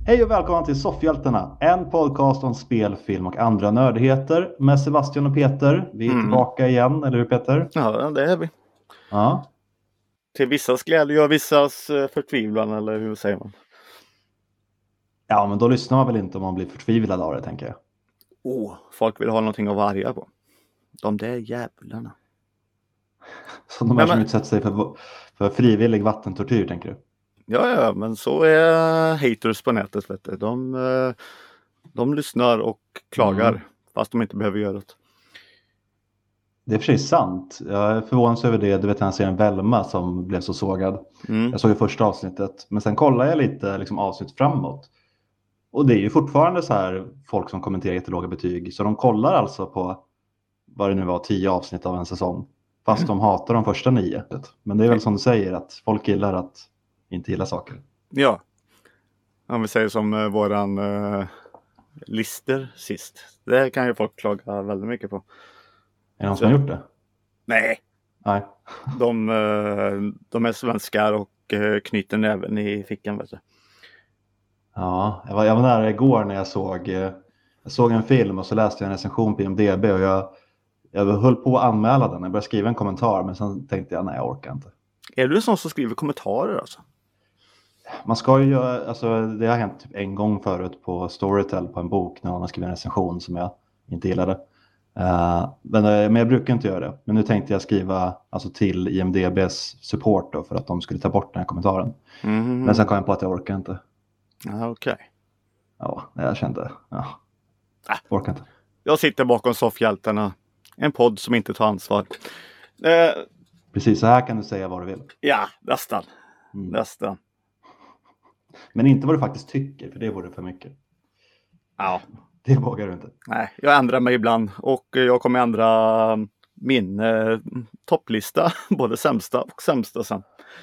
Hej och välkomna till Soffhjältarna, en podcast om spel, film och andra nördigheter med Sebastian och Peter. Vi är tillbaka igen, eller hur Peter? Ja, det är vi. Ja. Till vissas glädje och vissas förtvivlan, eller hur säger man? Ja, men då lyssnar man väl inte om man blir förtvivlad av det, tänker jag. Folk vill ha någonting att vara arga på. De där jävlarna. Så de här som utsätter sig för frivillig vattentortyr, tänker du? Ja, men så är haters på nätet, vet du. De lyssnar och klagar, fast de inte behöver göra det. Det är för sig sant. Jag är förvånad över det. Du vet, han ser en Velma som blev så sågad. Jag såg ju första avsnittet. Men sen kollade jag lite avsnitt framåt. Och det är ju fortfarande så här folk som kommenterar jättelåga betyg. Så de kollar alltså på vad det nu var 10 avsnitt av en säsong. Fast de hatar de första 9. Men det är väl som du säger att folk gillar att inte gilla saker. Ja. Om vi säger som våran lister sist. Det kan ju folk klaga väldigt mycket på. Är det någon som har gjort det? Nej. De är svenskar och knyter näven i fickan, vet du. Ja, jag var nära igår när jag såg en film och så läste jag en recension på IMDb och jag höll på att anmäla den. Jag började skriva en kommentar men sen tänkte jag, nej, jag orkar inte. Är du sån som skriver kommentarer alltså? Man ska ju göra, alltså det har hänt typ en gång förut på Storytel på en bok när någon har skrivit en recension som jag inte gillade. Men jag brukar inte göra det. Men nu tänkte jag skriva alltså till IMDBs support då, för att de skulle ta bort den här kommentaren. Men sen kom jag på att jag orkar inte. Okej. Ja, jag kände, orkar inte. Jag sitter bakom Soffhjältarna. En podd som inte tar ansvar. Precis, så här kan du säga vad du vill. Ja, nästan. Nästan. Men inte vad du faktiskt tycker, för det vore för mycket. Ja. Det vågar du inte. Nej, jag ändrar mig ibland. Och jag kommer ändra min topplista. Både sämsta och sämsta sen.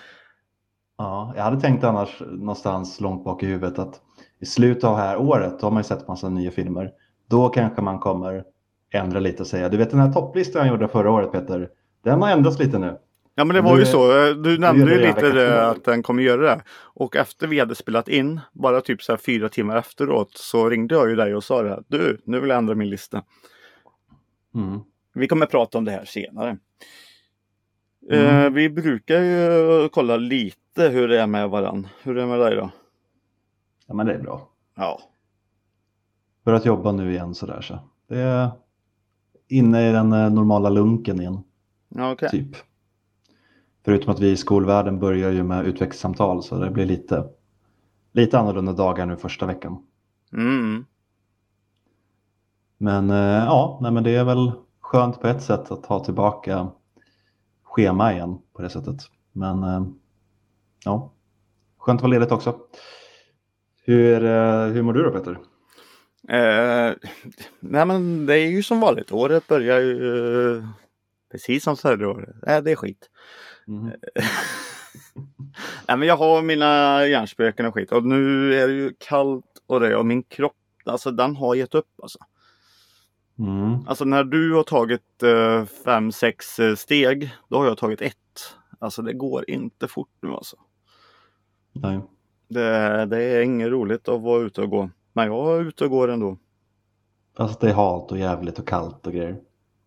Ja, jag hade tänkt annars någonstans långt bak i huvudet att i slutet av det här året då har man ju sett massa nya filmer. Då kanske man kommer ändra lite och säga, du vet den här topplistan jag gjorde förra året, Peter, den har ändrats lite nu. Ja, men det var ju så. Du nämnde ju lite det, att den kommer göra det. Och efter vi hade spelat in, bara typ så här 4 timmar efteråt, så ringde jag ju dig och sa det här. Du, nu vill jag ändra min lista. Vi kommer prata om det här senare. Vi brukar ju kolla lite hur det är med varann. Hur är det med dig då? Ja, men det är bra. Ja. För att jobba nu igen sådär så. Det är inne i den normala lunken igen. Okej. Typ. Förutom att vi i skolvärlden börjar ju med utvecklingssamtal så det blir lite annorlunda dagar nu första veckan. Men men det är väl skönt på ett sätt att ha tillbaka schema igen på det sättet. Men skönt att vara ledigt också. Hur mår du då, Peter? Nej, men det är ju som vanligt. Året börjar ju precis som förra året. Det är skit. Nej, men jag har mina hjärnspöken och skit. Och nu är det ju kallt och det. Och min kropp, alltså den har gett upp alltså. Alltså när du har tagit 5-6 steg, då har jag tagit 1. Alltså det går inte fort nu alltså. Nej. Det är inget roligt att vara ute och gå. Men jag är ute och går ändå. Alltså det är halt och jävligt och kallt och grejer.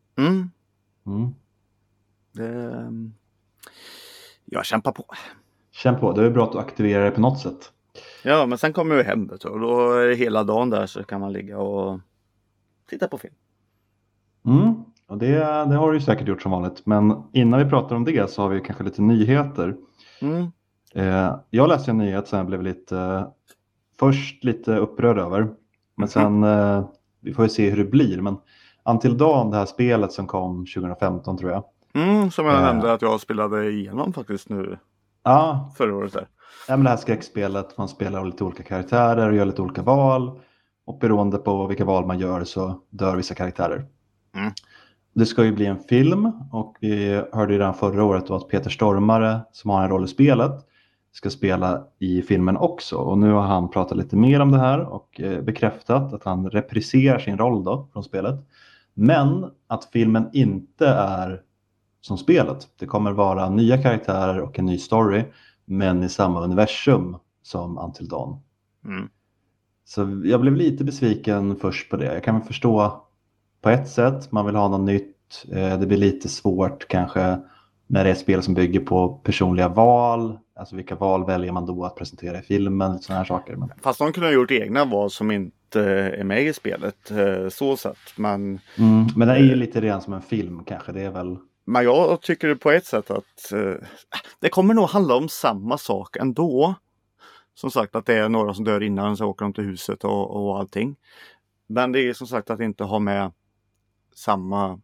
Jag kämpar på. Kämpa på, det är bra att du aktiverar det på något sätt. Ja, men sen kommer vi hem och då är det hela dagen där så kan man ligga och titta på film. Och det har du ju säkert gjort som vanligt. Men innan vi pratar om det så har vi kanske lite nyheter. Jag läste en nyhet som jag blev först lite upprörd över. Men sen, vi får ju se hur det blir. Men Until Dawn, det här spelet som kom 2015 tror jag. Som jag nämnde att jag spelade igenom faktiskt nu förra året där. Ja, men det här skräckspelet, man spelar lite olika karaktärer och gör lite olika val. Och beroende på vilka val man gör så dör vissa karaktärer. Det ska ju bli en film och vi hörde ju redan förra året då att Peter Stormare som har en roll i spelet ska spela i filmen också. Och nu har han pratat lite mer om det här och bekräftat att han repriserar sin roll då från spelet. Men att filmen inte är som spelet. Det kommer vara nya karaktärer och en ny story men i samma universum som Until Dawn. Så jag blev lite besviken först på det. Jag kan väl förstå på ett sätt, man vill ha något nytt. Det blir lite svårt kanske när det är ett spel som bygger på personliga val. Alltså vilka val väljer man då att presentera i filmen, lite sådana här saker. Fast de kunde ha gjort egna val som inte är med i spelet, så sett. Men det är ju lite redan som en film kanske, det är väl... Men jag tycker på ett sätt att det kommer nog handla om samma sak ändå. Som sagt att det är några som dör innan så åker de till huset och allting. Men det är som sagt att inte ha med samma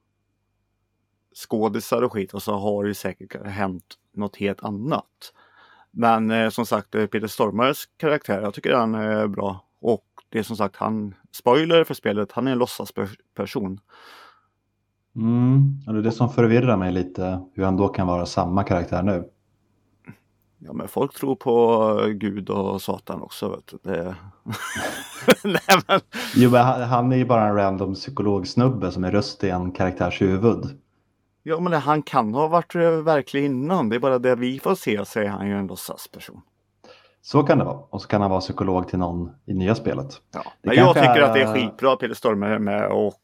skådisar och skit och så har det säkert hänt något helt annat. Men som sagt Peter Stormares karaktär, jag tycker han är bra. Och det är som sagt spoiler för spelet, han är en låtsasperson. Och det är det som förvirrar mig lite, hur han då kan vara samma karaktär nu. Ja, men folk tror på Gud och Satan också, vet du. Det... Nej, men... Jo, men han är ju bara en random psykologsnubbe som är röst i en karaktärs huvud. Ja, men han kan ha varit verklig innan. Det är bara det vi får se, säger han ju en låtsasperson. Så kan det vara. Och så kan han vara psykolog till någon i nya spelet. Ja, men jag tycker att det är skitbra Peter Stormare med. Och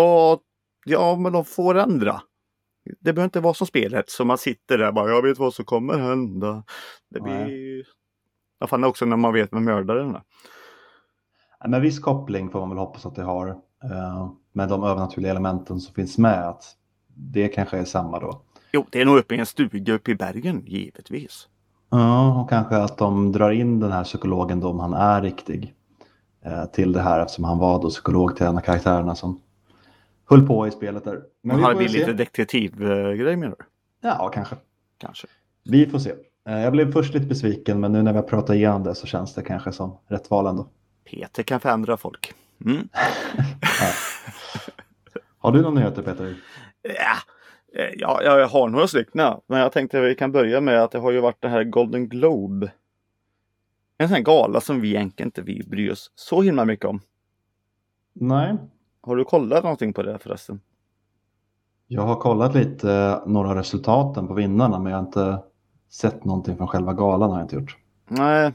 ja, men de får ändra. Det behöver inte vara som spelet. Så man sitter där bara, jag vet vad som kommer hända. Det blir... Ja, fan också när man vet med mördaren. Men viss koppling får man väl hoppas att det har. Med de övernaturliga elementen som finns med. Att det kanske är samma då. Jo, det är nog uppe i en stuga uppe i bergen, givetvis. Ja, och kanske att de drar in den här psykologen då om han är riktig. Till det här eftersom han var då psykolog till en av karaktärerna som höll på i spelet där. Men har det blivit lite detektivgrej menar du? Ja, kanske. Vi får se. Jag blev först lite besviken men nu när vi har pratat igenom det så känns det kanske som rätt val ändå. Peter kan förändra folk. Ja. Har du någon nyheter Peter? Ja, jag har några stycken. Men jag tänkte att vi kan börja med att det har ju varit det här Golden Globe. En sån här gala som vi egentligen inte bryr oss så himla mycket om. Nej. Har du kollat någonting på det förresten? Jag har kollat lite några resultaten på vinnarna men jag har inte sett någonting från själva galan har jag inte gjort. Nej,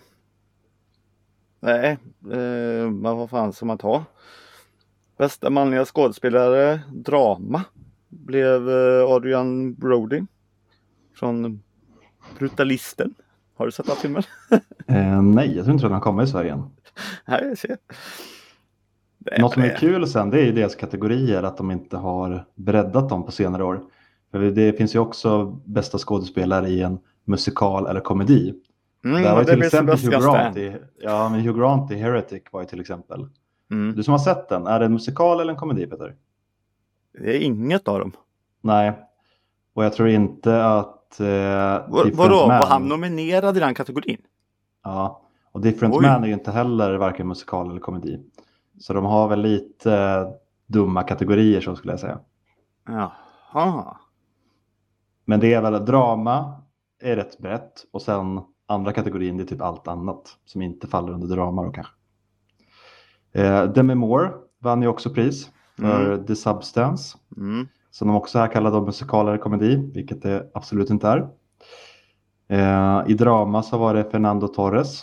men vad fan ska man ta? Bästa manliga skådespelare, drama, blev Adrian Brody från Brutalisten. Har du sett den filmen? Nej, jag tror inte att den kommer i Sverige än. Nej, jag ser. Något som är kul sen det är ju deras kategorier att de inte har breddat dem på senare år. För det finns ju också bästa skådespelare i en musikal eller komedi. Där var ju till exempel Hugh Grant i Heretic var ju till exempel. Du som har sett den, är det en musikal eller en komedi Peter? Det är inget av dem. Nej, och jag tror inte att vadå, var han nominerad i den kategorin? Ja, och Different Man är ju inte heller varken musikal eller komedi. Så de har väl lite dumma kategorier så skulle jag säga. Jaha. Men det är väl drama är rätt brett och sen andra kategorin det är typ allt annat som inte faller under drama då kanske. Demi Moore vann ju också pris för The Substance. Som de också här kallar då musikal eller komedi, vilket det absolut inte är. I drama så var det Fernando Torres.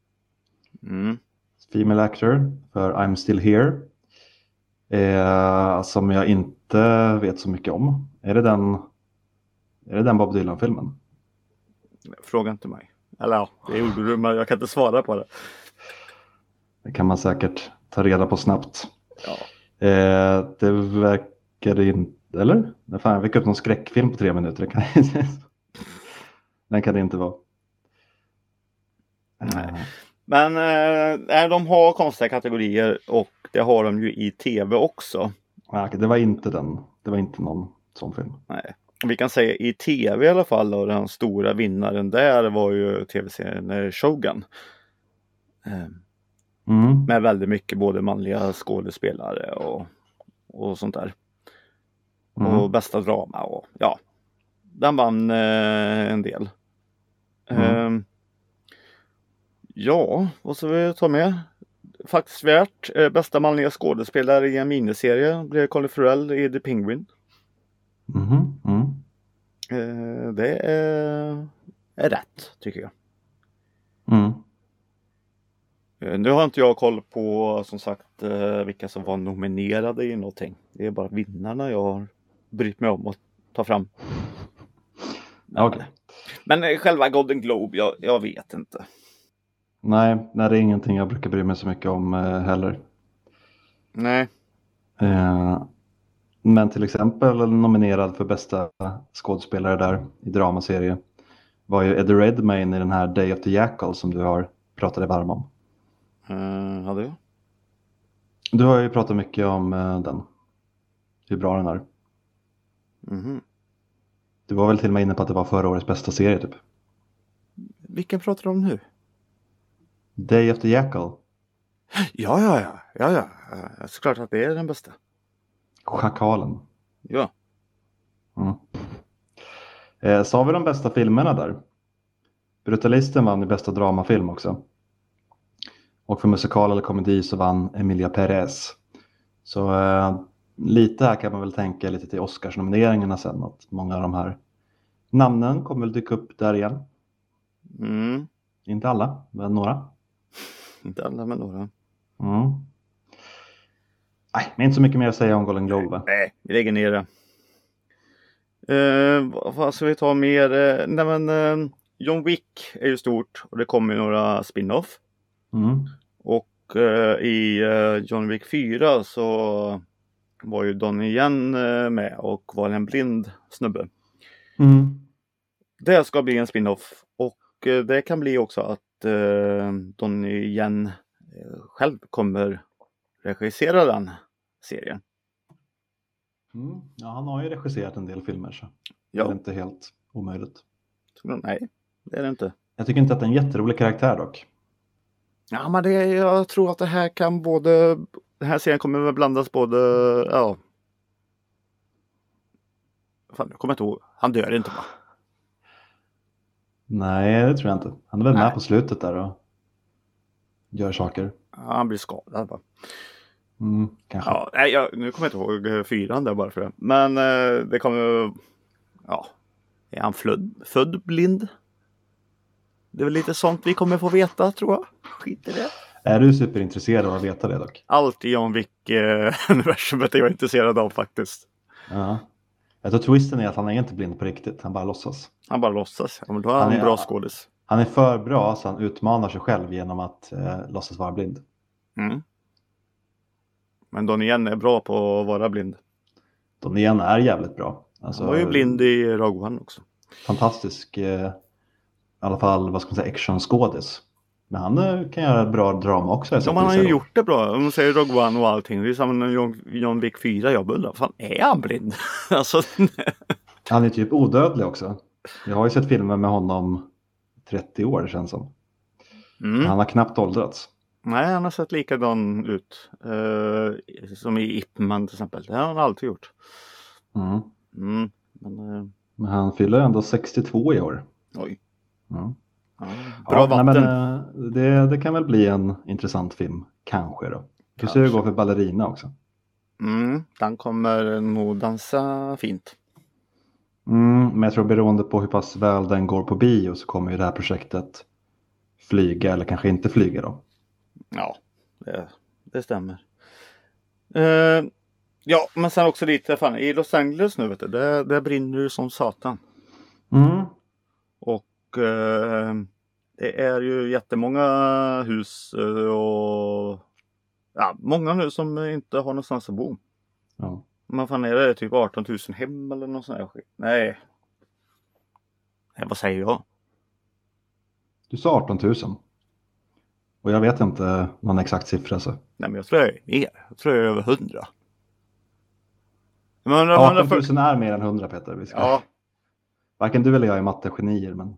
Female actor för I'm Still Here. Som jag inte vet så mycket om. Är det den Bob Dylan-filmen? Fråga inte mig. Eller ja, det gjorde du men jag kan inte svara på det. Det kan man säkert ta reda på snabbt. Ja. Det verkar inte, eller? Fan, jag fick upp någon skräckfilm på 3 minuter. Den kan det inte vara. Nej. Men de har konstiga kategorier och det har de ju i tv också. Det var inte den. Det var inte någon sån film. Nej. Vi kan säga i tv i alla fall och den stora vinnaren där var ju tv-serien Shogun. Med väldigt mycket både manliga skådespelare och sånt där. Och bästa drama och ja. Den vann en del. Ja, vad ska vi ta med? Faktiskt värt. Bästa manliga skådespelare i en miniserie blev Colin Farrell i The Penguin. Det är rätt tycker jag. Nu har inte jag koll på som sagt vilka som var nominerade i någonting. Det är bara vinnarna jag har brytt mig om att ta fram. Okay. Men själva Golden Globe, jag vet inte. Nej, det är ingenting jag brukar bry mig så mycket om heller. Nej. Men till exempel nominerad för bästa skådespelare där i dramaserie var ju Eddie Redmayne i den här Day of the Jackal som du har pratat varm om. Hade jag? Du har ju pratat mycket om den. Hur bra den är. Mm-hmm. Du var väl till och med inne på att det var förra årets bästa serie typ. Vilken pratar du om nu? Day of the Jackal. Ja. Såklart att det är den bästa. Schakalen. Ja. Så har vi de bästa filmerna där. Brutalisten vann i bästa dramafilm också. Och för musikal eller komedi så vann Emilia Perez. Så lite här kan man väl tänka lite till Oscarsnomineringarna sen. Att många av de här namnen kommer väl dyka upp där igen. Mm. Inte alla, men några. Inte alla, men några. Nej, men inte så mycket mer att säga om Golden Globe, va? Nej, vi lägger ner det. Vad ska vi ta mer? John Wick är ju stort och det kommer ju några spin-off. Och i John Wick 4 så var ju Donnie Yen med och var en blind snubbe. Det ska bli en spin-off och det kan bli också att Donnie Yen själv kommer regissera den serien. Ja, han har ju regisserat en del filmer så det är inte helt omöjligt. Nej, det är det inte. Jag tycker inte att det är en jätterolig karaktär dock. Ja, men jag tror att det här kan den här serien kommer väl blandas både, Fan, jag kommer inte ihåg. Han dör inte, va? Nej, det tror jag inte. Han är väl med på slutet där och gör saker. Ja, han blir skadad, va? Kanske. Ja, nu kommer jag inte ihåg 4 där bara för det. Men det kommer, är han född blind? Det är väl lite sånt vi kommer få veta, tror jag. Skit i det. Är du superintresserad av att veta det dock? Allt i John Wick-universumet är jag intresserad av faktiskt. Ja. Jag tror twisten är att han är inte blind på riktigt. Han bara låtsas. Han bara låtsas. Ja, men då är han en bra skådis. Han är för bra så han utmanar sig själv genom att låtsas vara blind. Men Donnie Yen är bra på att vara blind. Donnie Yen är jävligt bra. Alltså, han var ju blind i Rogue One också. Fantastisk, i alla fall, vad ska man säga, actionskådis. Men han kan göra bra drama också. Ja, man har ju gjort det bra. Om man säger Rogue One och allting. Det är samma när John Wick 4. Jag undrar, fan, är han blind? Alltså, han är typ odödlig också. Jag har ju sett filmer med honom 30 år, det känns som. Han har knappt åldrats. Nej, han har sett likadan ut. Som i Ip Man till exempel. Det har han alltid gjort. Men han fyller ändå 62 i år. Oj. Bra vatten. Men, det kan väl bli en intressant film. Kanske då. Hur ser det gå för Ballerina också? Den kommer nog dansa fint. Men jag tror beroende på hur pass väl den går på bio så kommer ju det här projektet flyga eller kanske inte flyga då. Ja, det stämmer. Ja, men sen också lite fan, i Los Angeles nu vet du, det brinner ju som satan. Och det är ju jättemånga hus och många nu som inte har någonstans att bo. Ja. Man fan är det typ 18 000 hem eller något sånt här skit. Nej, vad säger jag? Du sa 18 000. Och jag vet inte någon exakt siffra så. Nej, men jag tror det är mer. Jag tror det är över 100. 18 000 är mer än 100, Peter. Vi ska... Ja. Varken du eller jag är mattegenier, men...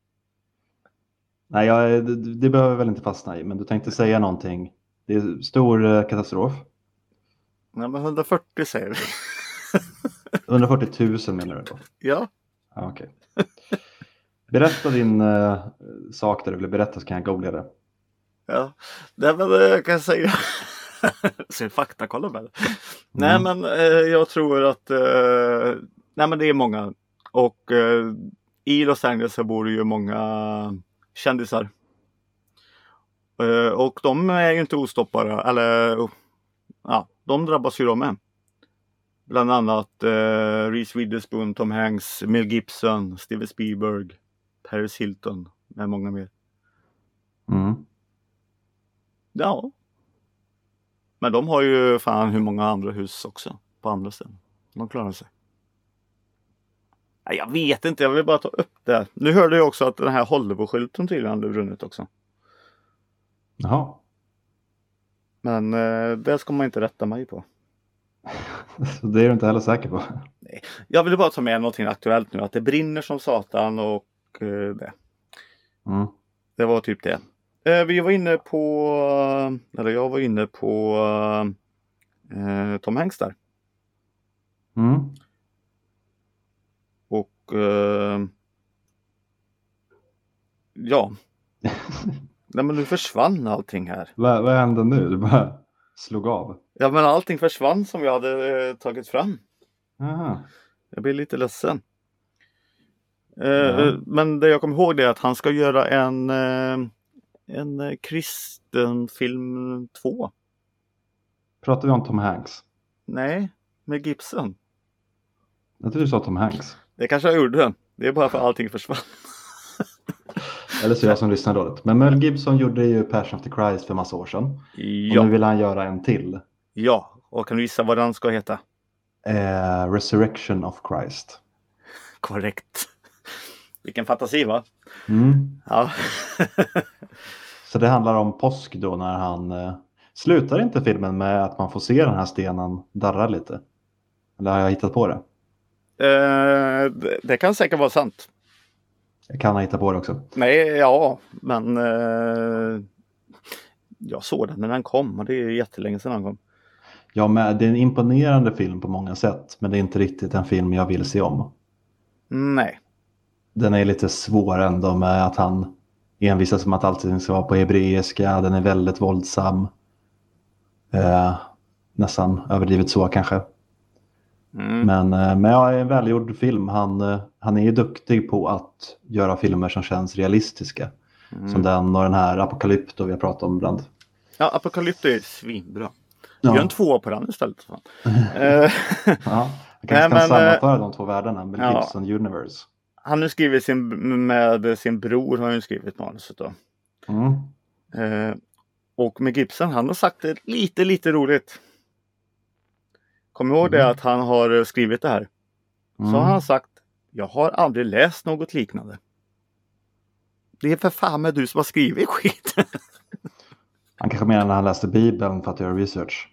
Nej, det behöver väl inte fastna i. Men du tänkte säga någonting. Det är stor katastrof. Nej, men 140 säger vi. 140 000 menar du då? Ja. Okej. Berätta din sak där du vill berätta så kan jag googla det. Ja, det men jag kan säga. Så faktakolla med det. Nej, men jag tror att nej, men det är många. Och i Los Angeles så bor det ju många kändisar. Och de är ju inte ostoppbara. Eller ja, de drabbas ju de med. Bland annat Reese Witherspoon, Tom Hanks, Mel Gibson, Steven Spielberg, Paris Hilton med många mer. Ja. Men de har ju fan hur många andra hus också på andra ställen. De klarar sig. Nej, jag vet inte, jag vill bara ta upp det. Nu hörde jag också att den här Hollywood-skylten tydligen hade brunnit också. Jaha. Men det ska man inte rätta mig på. Så det är du inte heller säker på? Nej. Jag ville bara ta med någonting aktuellt nu. Att det brinner som satan och det. Det var typ det. Vi var inne på, eller jag var inne på Tom Hanks där. Och ja. Nej, men nu försvann allting här. Vad hände nu? Du bara slog av. Ja, men allting försvann som jag hade tagit fram. Aha. Jag blir lite ledsen. Men det jag kommer ihåg är att han ska göra en kristen film 2. Pratar vi om Tom Hanks? Nej, med Gibson. Jag tror du sa Tom Hanks. Det kanske jag gjorde. Det är bara för att allting försvann. Eller så jag som lyssnar dåligt. Men Mel Gibson gjorde ju Passion of the Christ för massa år sedan. Ja. Och nu vill han göra en till. Ja, och kan du gissa vad den ska heta? Resurrection of Christ. Korrekt. Vilken fantasi, va? Ja. Så det handlar om påsk då när han... slutar inte filmen med att man får se den här stenen darra lite? Eller har jag hittat på det? Det kan säkert vara sant. Jag kan ha hittat på det också. Nej, ja, men jag såg den när den kom och det är jättelänge sedan den kom. Ja, men det är en imponerande film på många sätt, men det är inte riktigt en film jag vill se om. Nej. Den är lite svår ändå med att han envisas med att allting ska vara på hebreiska. Den är väldigt våldsam. Nästan överdrivet så kanske. Men ja, det är en välgjord film. Han är ju duktig på att göra filmer som känns realistiska. Som den och den här Apocalypto vi har pratat om ibland. Ja, Apocalypto är svinbra. Gör en 2 på den istället. Ja, jag kanske kan sammanföra de två världarna med Gibson Universe. Han har skrivit med sin bror har han skrivit manuset då. Och med Gibson, han har sagt det lite roligt. Kom ihåg det att han har skrivit det här. Så har han sagt, jag har aldrig läst något liknande. Det är för fan med du som har skrivit skit. Han kanske menar när han läste Bibeln för att göra research.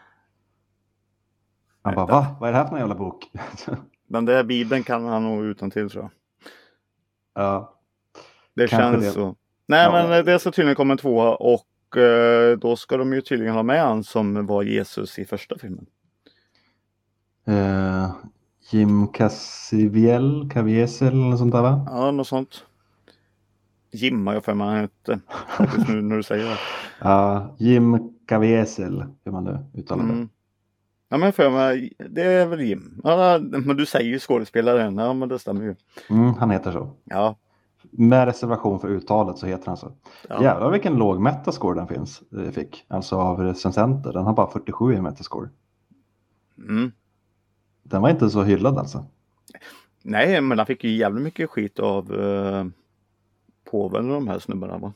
Han bara, va? Vad är det här för en jävla bok? Den där Bibeln kan han nog utan till, tror jag. Ja. Det känns så. Nej, men det är så tydligen kommer en 2 och då ska de ju tydligen ha med han som var Jesus i första filmen. Jim Caviezel eller något sånt där, va? Ja, något sånt. Jim har jag för mig inte. Nu när du säger det. Ja, Jim Caviezel, hur man nu uttalar det. Ja, men för mig, det är väl Jim. Ja, men du säger ju skådespelaren. Ja, men det stämmer ju. Han heter så. Ja. Med reservation för uttalet så heter han så. Ja. Jävlar vilken låg metascore den fick. Alltså av recensenter. Den har bara 47 i metascore. Den var inte så hyllad alltså. Nej, men han fick ju jävligt mycket skit av påven och de här snubbarna, va?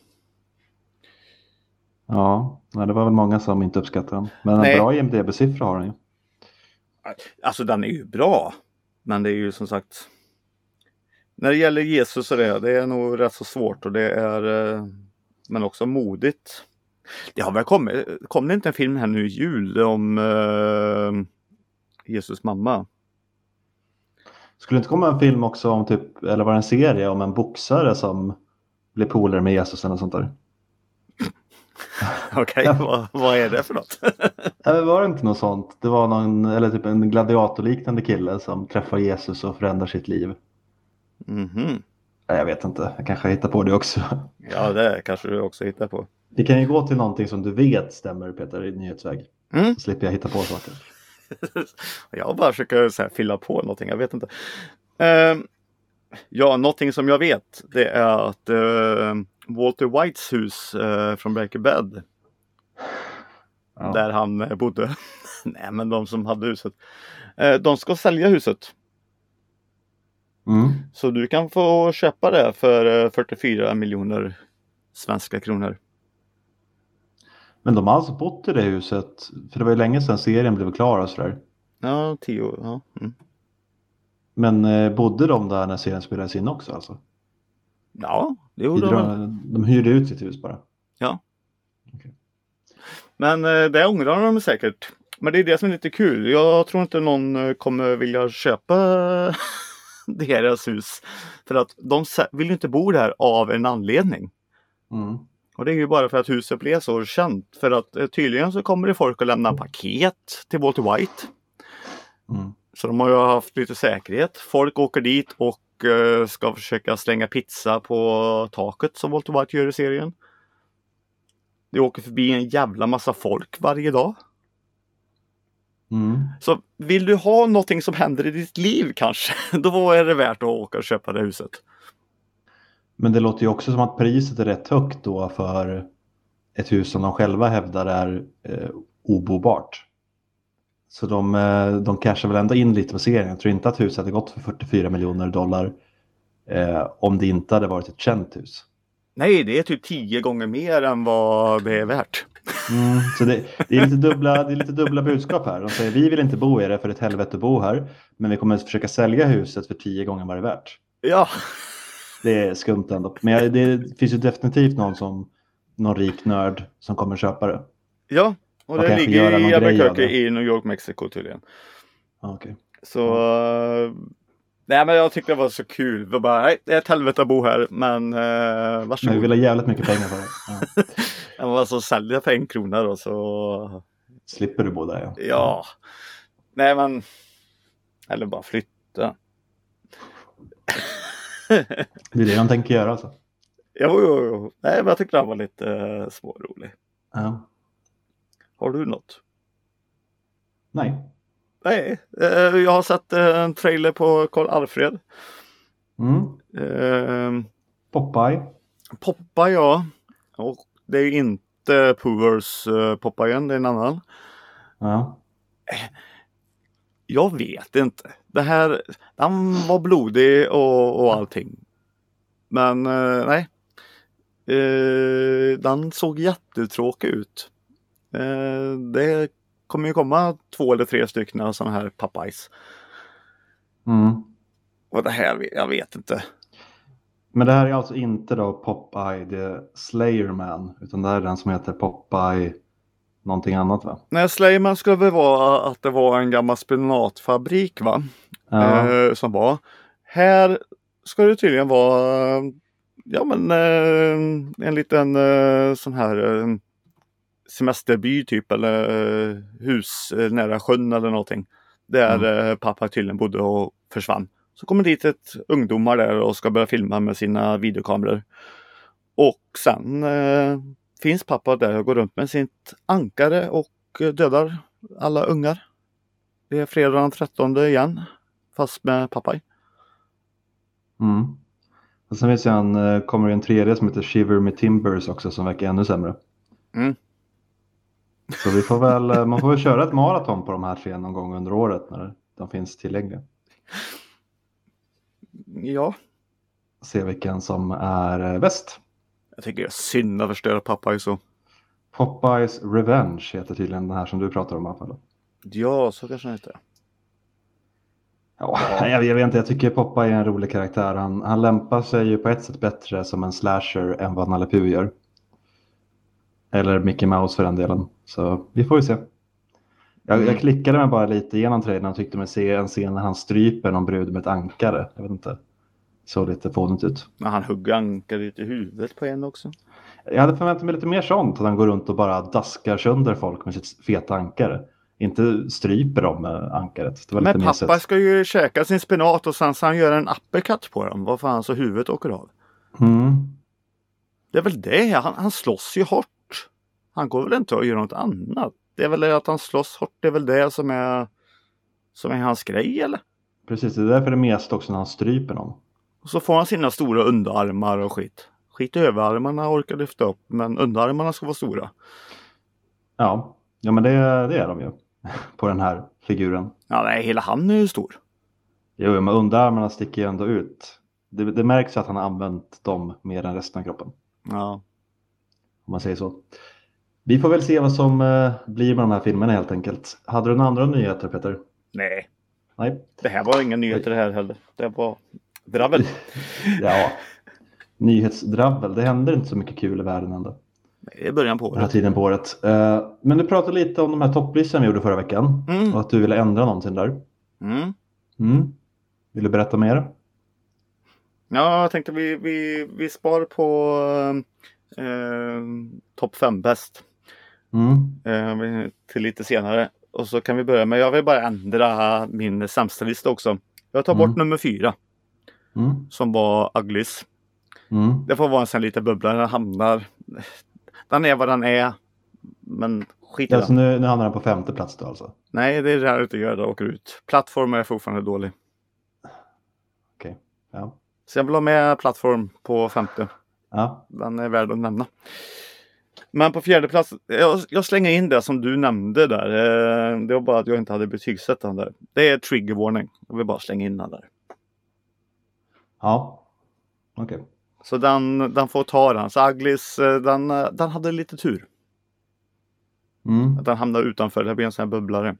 Ja, det var väl många som inte uppskattade den. Men en bra IMDb-siffra har den ju. Alltså den är ju bra. Men det är ju som sagt... När det gäller Jesus och det är nog rätt så svårt. Och det är... men också modigt. Det har väl kom det inte en film här nu i jul om Jesus mamma? Skulle det inte komma en film också om typ... Eller var det en serie om en boxare som blir polare med Jesus eller sånt där? Okej, vad är det för något? Nej, var det inte något sånt? Det var någon, eller typ en gladiatorliknande kille som träffar Jesus och förändrar sitt liv. Nej, jag vet inte. Jag kanske hittar på det också. Ja, det kanske du också hittar på. Vi kan ju gå till någonting som du vet stämmer, Peter, i nyhetsväg. Så slipper jag hitta på saker. Jag bara försöker så här fylla på någonting. Jag vet inte. Ja, någonting som jag vet, det är att Walter Whites hus från Breaking Bad. Ja. Där han bodde. Nej, men de som hade huset. De ska sälja huset. Så du kan få köpa det för 44 miljoner svenska kronor. Men de har alltså bott i det huset, för det var ju länge sedan serien blev klar och sådär. Ja, 10 år. Ja. Mm. Men bodde de där när serien spelades in också alltså? Ja, det gjorde de hyrde ut sitt hus bara? Ja. Okay. Men det ångrar de säkert. Men det är det som är lite kul. Jag tror inte någon kommer vilja köpa deras hus. För att de vill ju inte bo där av en anledning. Och det är ju bara för att huset blev så känt. För att tydligen så kommer det folk att lämna paket till Walter White. Så de har ju haft lite säkerhet. Folk åker dit och ska försöka slänga pizza på taket som Walter White gör i serien. Det åker förbi en jävla massa folk varje dag. Så vill du ha någonting som händer i ditt liv kanske, då är det värt att åka och köpa det huset. Men det låter ju också som att priset är rätt högt då för ett hus som de själva hävdar är obobart. Så de cashar väl ändå in lite på serien. Jag tror inte att huset hade gått för 44 miljoner dollar om det inte hade varit ett känt hus. Nej, det är typ 10 gånger mer än vad det är värt. Så det är lite dubbla budskap här. De säger vi vill inte bo i det för ett helvete att bo här. Men vi kommer att försöka sälja huset för 10 gånger vad det är värt. Ja. Det är skumt ändå. Men det finns ju definitivt någon rik nörd som kommer köpa det. Ja, och det ligger i Albuquerque i New York, Mexiko tydligen. Okay. Så... Nej, men jag tyckte det var så kul. Det är ett helvete att bo här, men varsågod. Men vi vill ha jävligt mycket pengar för det. Ja. Jag var så sälja för 1 krona då, så... Slipper du bo där, ja. Ja. Nej, men... Eller bara flytta. Det är det de tänker göra alltså. Jo. Nej, men jag tyckte det var lite smårolig. Ja. Har du något? Nej, jag har sett en trailer på Karl Alfred. Popeye, ja. Och det är inte Poovers Popeye, det är en annan. Ja. Jag vet inte. Den var blodig och allting. Men nej. Den såg jättetråkig ut. Det kommer ju komma 2 eller 3 stycken sådana här Popeyes. Och det här, jag vet inte. Men det här är alltså inte då Popeye the Slayer Man, utan det här är den som heter Popeye någonting annat, va? Nej, Slayer Man skulle väl vara att det var en gammal spinatfabrik, va? Ja. Som var. Här ska det tydligen vara en liten sån här semesterby typ, eller hus nära sjön eller någonting. Där pappa tydligen bodde och försvann. Så kommer dit ett ungdomar där och ska börja filma med sina videokameror. Och sen finns pappa där och går runt med sitt ankare och dödar alla ungar. Det är fredag den 13 igen. Fast med pappa. Och sen kommer det en 3D som heter Shiver Me Timbers också, som verkar ännu sämre. Så man får väl köra ett maraton på de här 3 någon gång under året när de finns tillgängliga. Ja. Se vilken som är bäst. Jag tycker det är synd att förstöra Popeye så. Popeyes Revenge heter tydligen den här som du pratar om i alla fall. Ja, så kanske det heter. Ja, jag vet inte, jag tycker Popeye är en rolig karaktär. Han lämpar sig ju på ett sätt bättre som en slasher än vad Nalle Puh gör. Eller Mickey Mouse för den delen. Så vi får ju se. Jag klickade mig bara lite igenom trailern och tyckte mig se en scen när han stryper någon brud med ett ankare. Jag vet inte. Så lite fånigt ut. Men han hugger ankaret i huvudet på en också. Jag hade förväntat mig lite mer sånt. Att han går runt och bara daskar sönder folk med sitt feta ankare. Inte stryper dem med ankaret. Det var men lite pappa mesigt. Ska ju käka sin spenat och sen så han gör en uppercut på dem. Vad fan så huvudet åker av. Det är väl det. Han slåss ju hårt. Han går väl inte att göra något annat. Det är väl det att han slåss hårt. Det är väl det som är hans grej, eller? Precis, det är därför det mest också när han stryper någon. Och så får han sina stora underarmar och skit. skit i överarmarna orkar lyfta upp, men underarmarna ska vara stora. Ja, men det är de ju på den här figuren. Ja, nej, hela han är ju stor. Jo, men underarmarna sticker ju ändå ut. Det märks att han har använt dem mer än resten av kroppen. Ja. Om man säger så. Vi får väl se vad som blir med de här filmerna helt enkelt. Hade du några andra nyheter, Peter? Nej. Nej. Det här var inga nyheter här heller. Det var dravel. Ja, nyhetsdravel. Det händer inte så mycket kul i världen ändå. Det är början på året. Den här tiden på året. Men du pratade lite om de här topplistorna vi gjorde förra veckan. Och att du ville ändra någonting där. Vill du berätta mer? Ja, jag tänkte vi spar på topp 5 bäst. Till lite senare. Och så kan vi börja med, jag vill bara ändra min sämsta lista också. Jag tar bort nummer 4. Som var Uglies. Det får vara en sån liten bubbla. Den hamnar. Den är vad den är. Men skit i den. Alltså nu hamnar den på 5:e plats då alltså? Nej, det är det här ute gör det och åker ut. Plattform är fortfarande dålig. Okej, ja. Så jag vill ha med plattform på 5:e. Ja. Den är värd att nämna. Men på 4:e plats, jag slänger in det som du nämnde där. Det var bara att jag inte hade betygsatt den där. Det är trigger warning. Jag vill bara slänga in den där. Ja, okej. Så den får ta den. Så Uglies, den hade lite tur. Att den hamnade utanför. Det blir en sån här bubblare.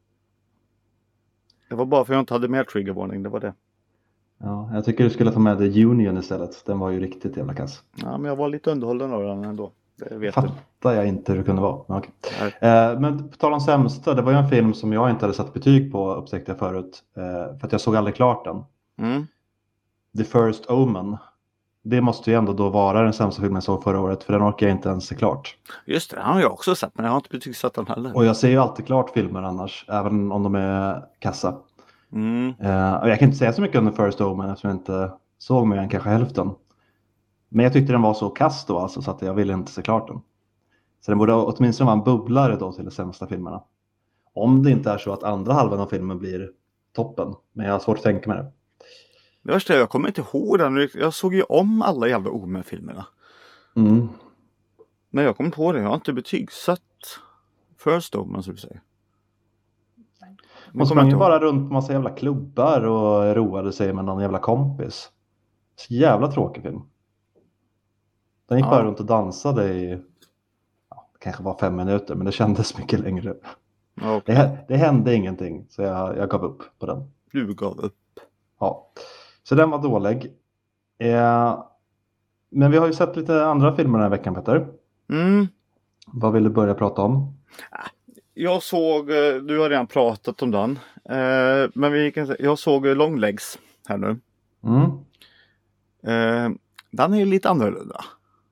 Det var bara för att jag inte hade mer trigger warning. Det var det. Ja, jag tycker du skulle ta med The Union istället. Den var ju riktigt jävla kass. Ja, men jag var lite underhållen av den ändå. Det fattar jag inte hur det kunde vara. Okay. Men på tal om sämsta, det var ju en film som jag inte hade satt betyg på, upptäckte jag förut. För att jag såg aldrig klart den. The First Omen. Det måste ju ändå då vara den sämsta filmen jag såg förra året, för den orkar jag inte ens se klart. Just det, den har jag också sett, men jag har inte betygsatt den heller. Och jag ser ju alltid klart filmer annars, även om de är kassa. Och jag kan inte säga så mycket om The First Omen eftersom jag inte såg mer än kanske hälften. Men jag tyckte den var så kass då alltså, så att jag ville inte se klart den. Så den borde åtminstone vara en bubblare då till de sämsta filmerna. Om det inte är så att andra halvan av filmen blir toppen. Men jag har svårt att tänka mig det. Det värsta är, jag kommer inte ihåg den. Jag såg ju om alla jävla Omen-filmerna. Men jag kommer på det. Jag har inte betygsatt First Omen, så du säger. Man sprang ju bara runt på massa jävla klubbar och roade sig med någon jävla kompis. Så jävla tråkig film. Den gick bara runt och dansade i... det kanske var 5 minuter, men det kändes mycket längre. Okay. Det hände ingenting, så jag gav upp på den. Du gav upp? Ja. Så den var dålig. Men vi har ju sett lite andra filmer den här veckan, Petter. Vad vill du börja prata om? Jag såg, du har redan pratat om den. Men jag såg Longlegs här nu. Den är ju lite annorlunda.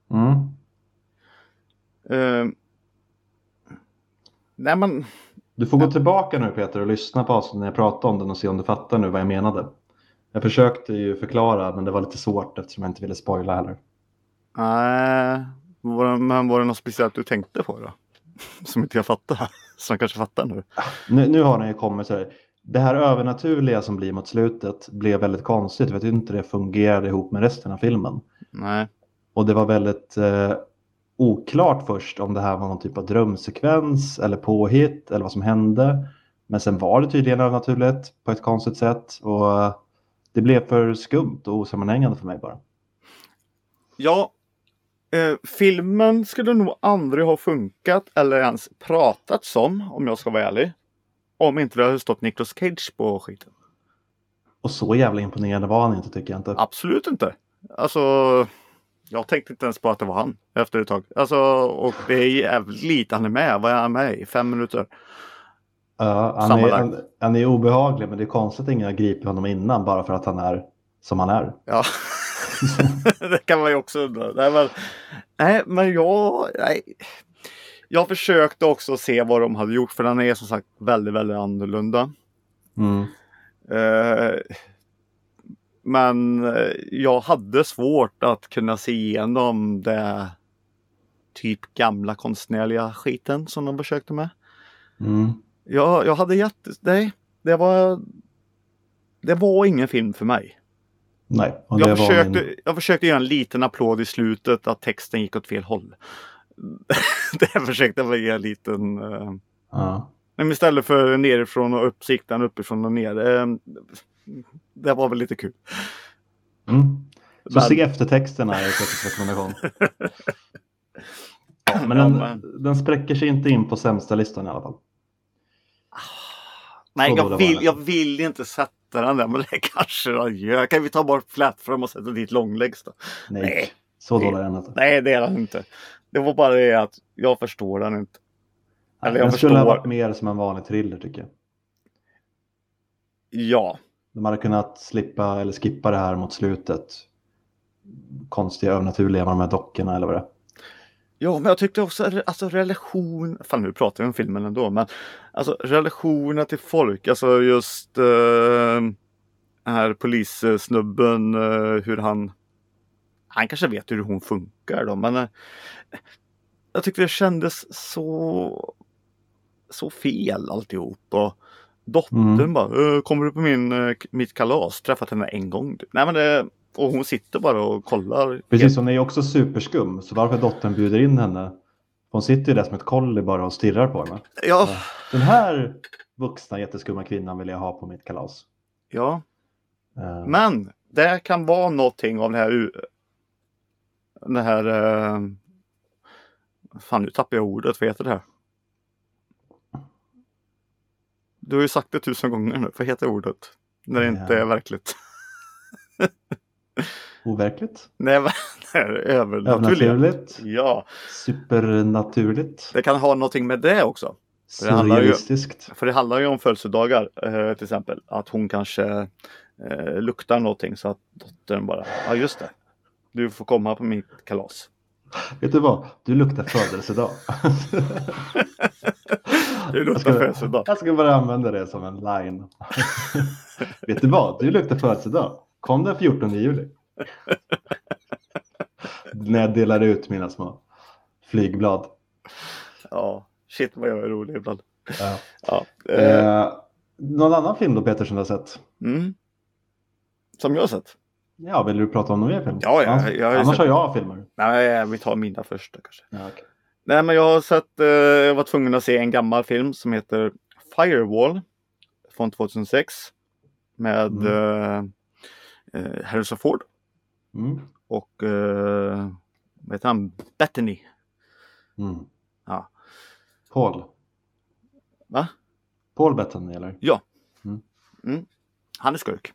Nej, men... Du får gå tillbaka nu, Peter, och lyssna på oss när jag pratar om den och se om du fattar nu vad jag menade. Jag försökte ju förklara, men det var lite svårt eftersom jag inte ville spoila heller. Nej, men var det något speciellt du tänkte på då? Som inte jag fattar. Som jag kanske fattar nu. Nu har den ju kommit så här. Det här övernaturliga som blir mot slutet blev väldigt konstigt. Jag vet inte det fungerade ihop med resten av filmen. Nej. Och det var väldigt oklart först om det här var någon typ av drömsekvens eller påhitt eller vad som hände. Men sen var det tydligen övernaturligt på ett konstigt sätt. Och det blev för skumt och osammanhängande för mig bara. Ja, filmen skulle nog aldrig ha funkat eller ens pratats om jag ska vara ärlig. Om inte det hade stått Nicolas Cage på skiten. Och så jävla imponerande var han inte, tycker jag inte. Absolut inte. Alltså, jag tänkte inte ens på att det var han efter ett tag. Alltså, och det är jävligt lite han är med. Vad är han med i? 5 minuter? Han är obehaglig, men det är konstigt att ingen har gripit honom innan bara för att han är som han är. Ja, det kan man ju också undra. Men jag försökte också se vad de hade gjort, för den är som sagt väldigt, väldigt annorlunda. Men jag hade svårt att kunna se igenom det typ gamla konstnärliga skiten som de försökte med. Jag hade det var ingen film för mig. Nej. Och Jag försökte göra en liten applåd i slutet att texten gick åt fel håll. Det försökte jag ge en liten... Men istället för nerifrån och upp, siktan uppifrån och ner. Det var väl lite kul. Så se eftertexterna är ett rekommendation. Men den spräcker sig inte in på sämsta listan i alla fall. Nej, jag vill inte sätta den där, men det kanske jag gör. Kan vi ta bort plattform och sätta dit långläggs då? Nej, så dålig är den inte. Nej, det är den inte. Det var bara det att jag förstår den inte. Eller den skulle ha varit mer som en vanlig thriller, tycker jag. Ja. De hade kunnat slippa eller skippa det här mot slutet. Konstiga övernaturliga med de här dockorna eller vad det är. Ja, men jag tyckte också alltså relation... Fan, nu pratar vi om filmen ändå, men alltså relationer till folk, alltså just här polissnubben, hur han kanske vet hur hon funkar då, men jag tyckte det kändes så fel alltihop. Och dottern bara, kommer du på mitt kalas? Träffat henne en gång. Nej, men och hon sitter bara och kollar. Precis, hon är ju också superskum. Så varför dottern bjuder in henne? Hon sitter ju där som ett kolli bara och stirrar på henne. Ja. Den här vuxna jätteskumma kvinnan vill jag ha på mitt kalas. Ja. Men det kan vara någonting av det här fan, nu tappar jag ordet. Vad heter det här? Du har ju sagt det 1000 gånger nu. Vad heter ordet? När det inte är verkligt. Overkligt? Nej, övernaturligt. Ja. Supernaturligt. Det kan ha någonting med det också. Surrealistiskt. För det handlar ju om födelsedagar till exempel. Att hon kanske luktar någonting så att dottern bara, ja just det. Du får komma på mitt kalas. Vet du vad? Du luktar födelsedag. Du luktar födelsedag. Jag ska bara använda det som en line. Vet du vad? Du luktar födelsedag. Kom den 14 juli. När jag delar ut mina små flygblad. Ja, shit vad jag är rolig ibland. Ja. Någon annan film då, Peter, som du har sett? Som jag har sett? Ja, vill du prata om någon mer film? Ja, annars har jag filmer. Nej, vi tar mina första kanske. Ja, okay. Nej, men jag har sett, jag var tvungen att se en gammal film som heter Firewall från 2006 med Harrison Ford och vad heter han? Bettany. Ja. Paul. Va? Paul Bettany, eller? Ja. Han är skurk.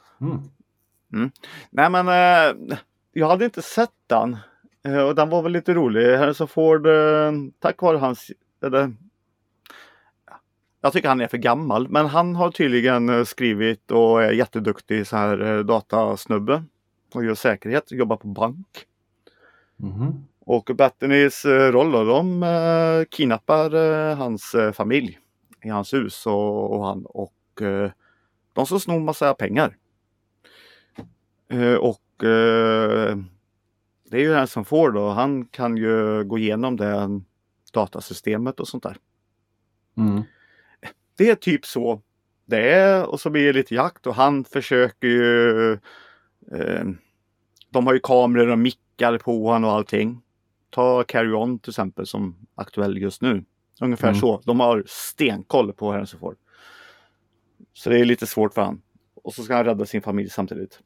Nej, men jag hade inte sett den. Och den var väl lite rolig. Harrison Ford, tack vare hans... jag tycker han är för gammal. Men han har tydligen skrivit och är jätteduktig så här datasnubbe. Och gör säkerhet, jobbar på bank. Och Bettanys roll då, de kidnappar hans familj i hans hus. Och de ska sno massa pengar. Det är ju den som får då. Han kan ju gå igenom det datasystemet och sånt där. Det är typ så det är. Och så blir det lite jakt. Och han försöker ju... de har ju kameror och mickar på han och allting. Ta Carry On till exempel som aktuell just nu. Ungefär så. De har stenkoll på Harrison Ford. Så det är lite svårt för han. Och så ska han rädda sin familj samtidigt.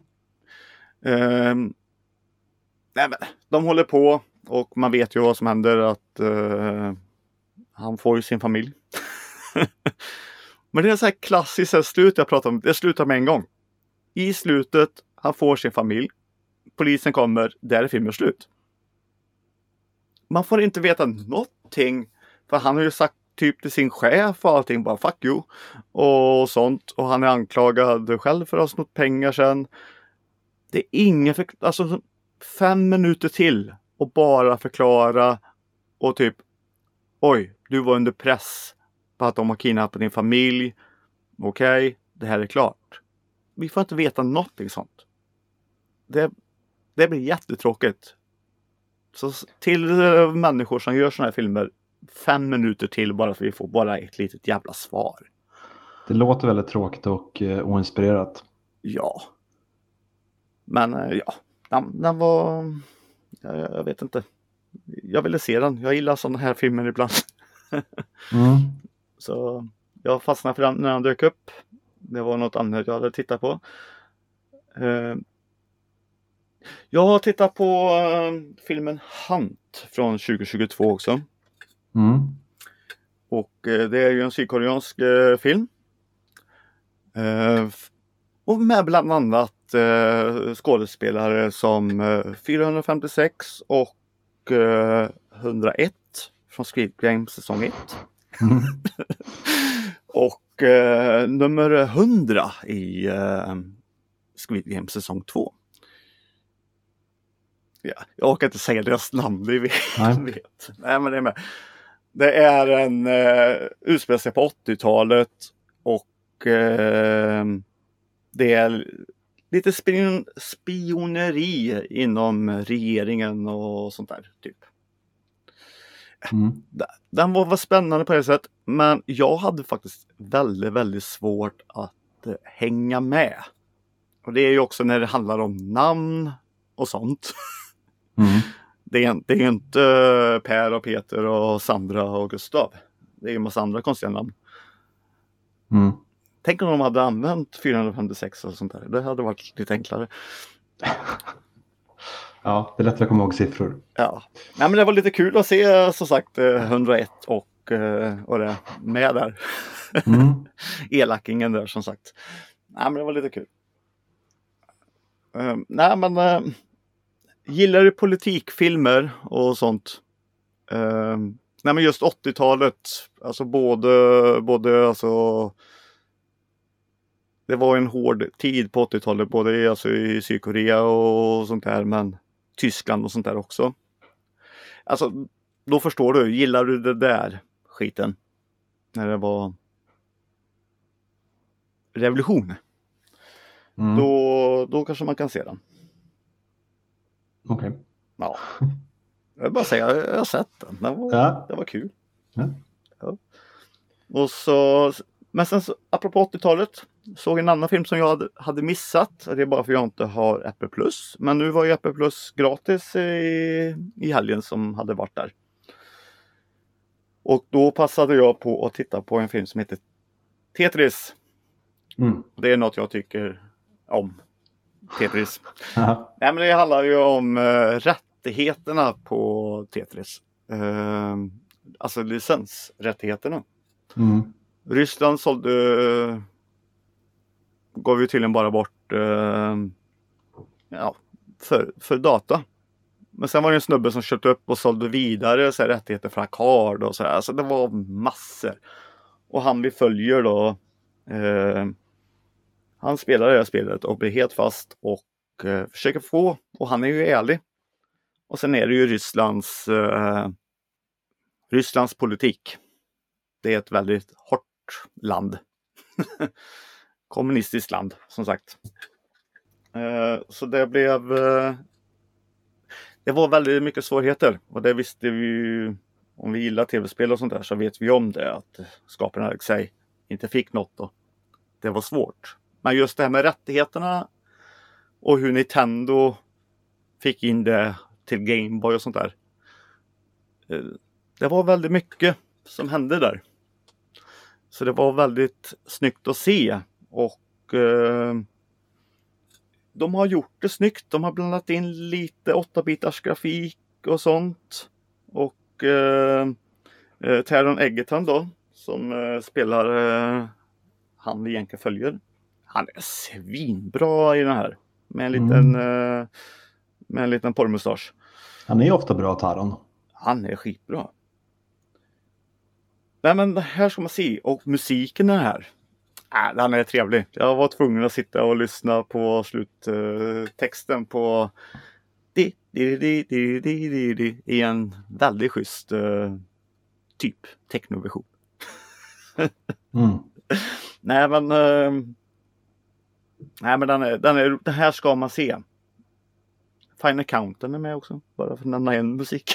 Nej, men de håller på och man vet ju vad som händer, att han får ju sin familj. Men det är så här klassiskt slut jag pratar om. Det slutar med en gång. I slutet, han får sin familj. Polisen kommer, där är filmen slut. Man får inte veta någonting. För han har ju sagt typ till sin chef och allting, bara fuck you. Och sånt. Och han är anklagad själv för att ha snott pengar sen. Det är ingen alltså 5 minuter till och bara förklara och typ oj, du var under press på att de har kidnappat din familj. Okej, det här är klart. Vi får inte veta någonting sånt. Det blir jättetråkigt. Så till människor som gör såna här filmer 5 minuter till bara för att vi får bara ett litet jävla svar. Det låter väldigt tråkigt och oinspirerat. Ja. Men ja, den var... Jag vet inte. Jag ville se den. Jag gillar sådana här filmer ibland. Så jag fastnade för den när den dök upp. Det var något annat jag hade tittat på. Jag har tittat på filmen Hunt från 2022 också. Och det är ju en sydkoreansk film. Och med bland annat skådespelare som 456 och 101 från Squid Game säsong 1. Och nummer 100 i Squid Game säsong 2. Ja, jag orkar inte säga deras namn, det vet. Nej, men det är med. Det är en utspelar sig på 80-talet och det är lite spioneri inom regeringen och sånt där typ. Den var spännande på det sättet, men jag hade faktiskt väldigt, väldigt svårt att hänga med. Och det är ju också när det handlar om namn och sånt. Det är inte Per och Peter och Sandra och Gustav. Det är ju en massa andra konstiga namn. Tänk om de hade använt 456 och sånt där. Det hade varit lite enklare. Ja, det är lättare att komma ihåg siffror. Ja, nej, men det var lite kul att se som sagt 101 och det med där. Elakingen där som sagt. Nej, men det var lite kul. Nej, men gillar du politikfilmer och sånt? Nej, men just 80-talet. Alltså både alltså... Det var en hård tid på 80-talet, både alltså i Sydkorea och sånt där, men Tyskland och sånt där också. Alltså, då förstår du, gillar du det där skiten? När det var revolution. Då kanske man kan se den. Okej. Ja. Jag vill bara säga, jag har sett den. Det var kul. Ja. Och så... Men sen så, apropå 80-talet, såg en annan film som jag hade missat. Det är bara för att jag inte har Apple Plus. Men nu var ju Apple Plus gratis i helgen som hade varit där. Och då passade jag på att titta på en film som heter Tetris. Det är något jag tycker om. Tetris. Nej, men det handlar ju om rättigheterna på Tetris. Alltså licensrättigheterna. Ryssland gav ju tydligen bara bort för data. Men sen var det en snubbe som köpte upp och sålde vidare så här, rättigheter för Akkad och så här. Alltså det var massor. Och han vi följer då han spelar det här spelet och blir helt fast och försöker få, och han är ju ärlig. Och sen är det ju Rysslands politik. Det är ett väldigt hårt land. Kommunistiskt land, som sagt. Så det var väldigt mycket svårigheter. Och det visste vi ju, om vi gillar tv-spel och sånt där, så vet vi om det. Att skaparna i sig inte fick något då. Det var svårt. Men just det här med rättigheterna och hur Nintendo fick in det till Game Boy och sånt där. Det var väldigt mycket som hände där. Så det var väldigt snyggt att se. Och de har gjort det snyggt. De har blandat in lite 8-bitars grafik och sånt. Och Taron Egerton då, som spelar han vi egentligen följer. Han är svinbra i den här. Med en liten porrmustasch. Han är ofta bra, Taron. Han är skitbra. Nej, men här ska man se. Och musiken är här. Den är trevlig. Jag var tvungen att sitta och lyssna på sluttexten på i en väldigt schysst typ technoversion. Nej, men den här ska man se. Final Countdown är med också. Bara för att nämna en musik.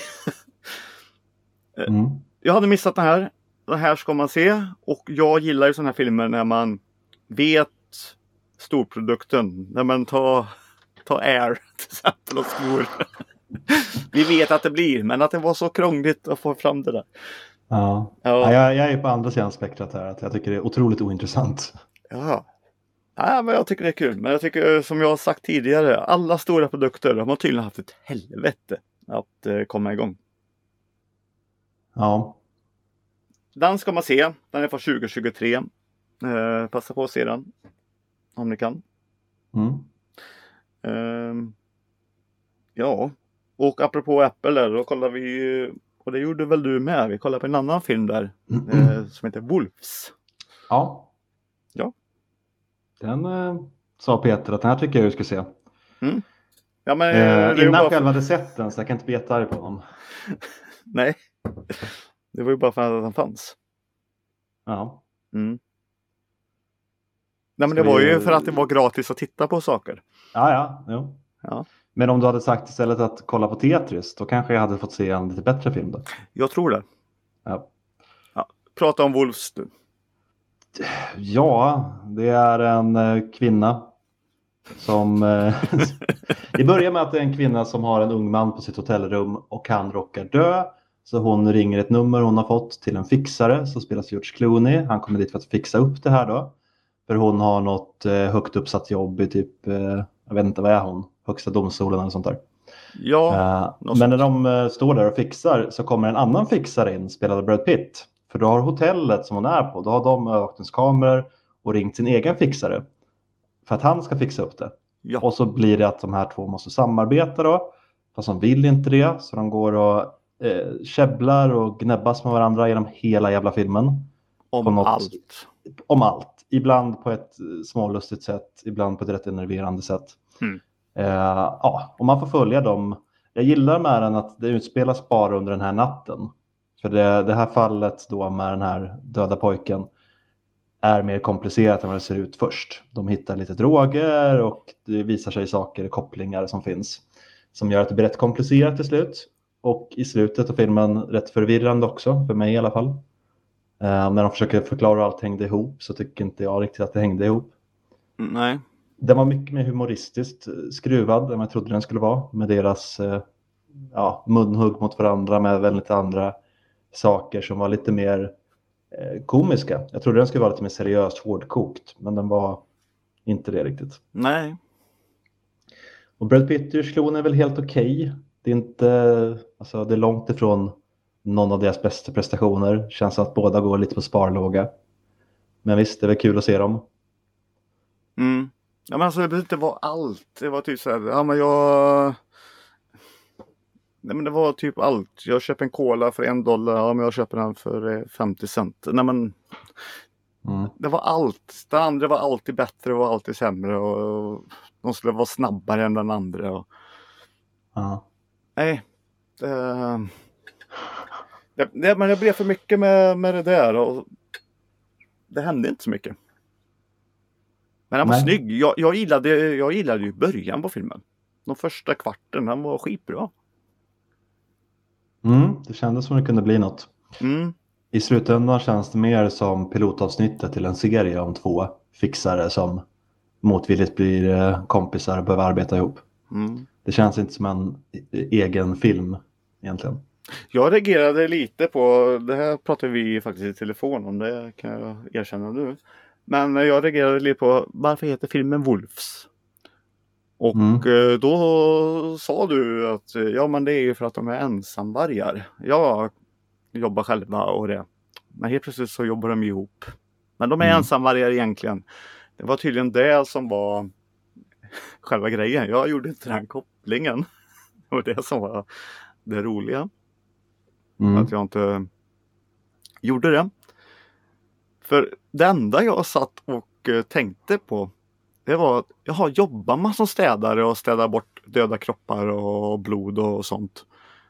Jag hade missat den här. Den här ska man se. Och jag gillar ju sådana här filmer när man vet storprodukten. När man tar ta Air till exempel och skor. Vi vet att det blir, men att det var så krångligt att få fram det där. Ja. Jag är på andra sidan spektrat här. Att jag tycker det är otroligt ointressant. Ja. Ja, men jag tycker det är kul. Men jag tycker, som jag har sagt tidigare, alla stora produkter, de har tydligen haft ett helvete att komma igång. Ja. Den ska man se. Den är från 2023. Passa på att se den. Om ni kan. Ja. Och apropå Apple där, då kollar vi, och det gjorde väl du med. Vi kollade på en annan film där. Som heter Wolves. Ja. Den sa Peter att den här tycker jag du ska se. Ja, men, innan jag själv hade sett den, så jag kan inte beta arg på honom. Nej. Det var ju bara för att den fanns. Ja. Nej, men det var ju för att det var gratis att titta på saker. Jo. Ja. Men om du hade sagt istället att kolla på Tetris, då kanske jag hade fått se en lite bättre film då. Jag tror det. Ja. Prata om Wolves du. Ja, det är en kvinna som... Det börjar med att det är en kvinna som har en ung man på sitt hotellrum och han råkar dö. Så hon ringer ett nummer hon har fått till en fixare som spelas George Clooney. Han kommer dit för att fixa upp det här då. För hon har något högt uppsatt jobb i typ, jag vet inte vad är hon, högsta domstolen eller sånt där. Ja. Men när de står där och fixar så kommer en annan fixare in, spelad av Brad Pitt. För då har hotellet som hon är på, då har de övervakningskameror och ringt sin egen fixare. För att han ska fixa upp det. Ja. Och så blir det att de här två måste samarbeta då. Fast de vill inte det, så de går och käbblar och gnäbbas med varandra genom hela jävla filmen. Om allt. Om allt. Ibland på ett smålustigt sätt, ibland på ett rätt enerverande sätt. Och man får följa dem. Jag gillar med den att det utspelas bara under den här natten. För det här fallet då med den här döda pojken är mer komplicerat än vad det ser ut först. De hittar lite droger och det visar sig saker, kopplingar som finns. Som gör att det blir rätt komplicerat till slut. Och i slutet av filmen rätt förvirrande också, för mig i alla fall. När de försöker förklara hur allt hängde ihop så tycker inte jag riktigt att det hängde ihop. Nej. Den var mycket mer humoristiskt skruvad än jag trodde den skulle vara. Med deras munhugg mot varandra med väldigt andra saker som var lite mer komiska. Jag trodde den skulle vara lite mer seriöst hårdkokt, men den var inte det riktigt. Nej. Och Brad Pitt är väl helt okej. Det är inte, alltså det är långt ifrån någon av deras bästa prestationer. Känns som att båda går lite på sparlåga. Men visst, det är väl kul att se dem. Ja, men alltså det behöver inte vara allt. Det var typ så här, Nej, men det var typ allt. Jag köper en cola för $1. Ja, men jag köper den för 50 cent. Nej, men det var allt. Det andra var alltid bättre och alltid sämre. Och de skulle vara snabbare än den andra. Nej. Men det blev för mycket med det där. Och det hände inte så mycket. Men den var snygg. Jag gillade ju början på filmen. De första kvarten, den var skitbra. Det kändes som det kunde bli något. I slutändan känns det mer som pilotavsnittet till en serie om två fixare som motvilligt blir kompisar och behöver arbeta ihop. Det känns inte som en egen film egentligen. Jag reagerade lite på, det här pratade vi faktiskt i telefon om, det kan jag erkänna nu. Men jag reagerade lite på, varför heter filmen Wolves? Och då sa du att men det är ju för att de är ensamvargar. Jag jobbar själva och det. Men helt plötsligt så jobbar de ihop. Men de är ensamvargar egentligen. Det var tydligen det som var själva grejen. Jag gjorde inte den kopplingen. Det var det som var det roliga. Att jag inte gjorde det. För det enda jag satt och tänkte på, det var att jobbar man som städare och städar bort döda kroppar och blod och sånt.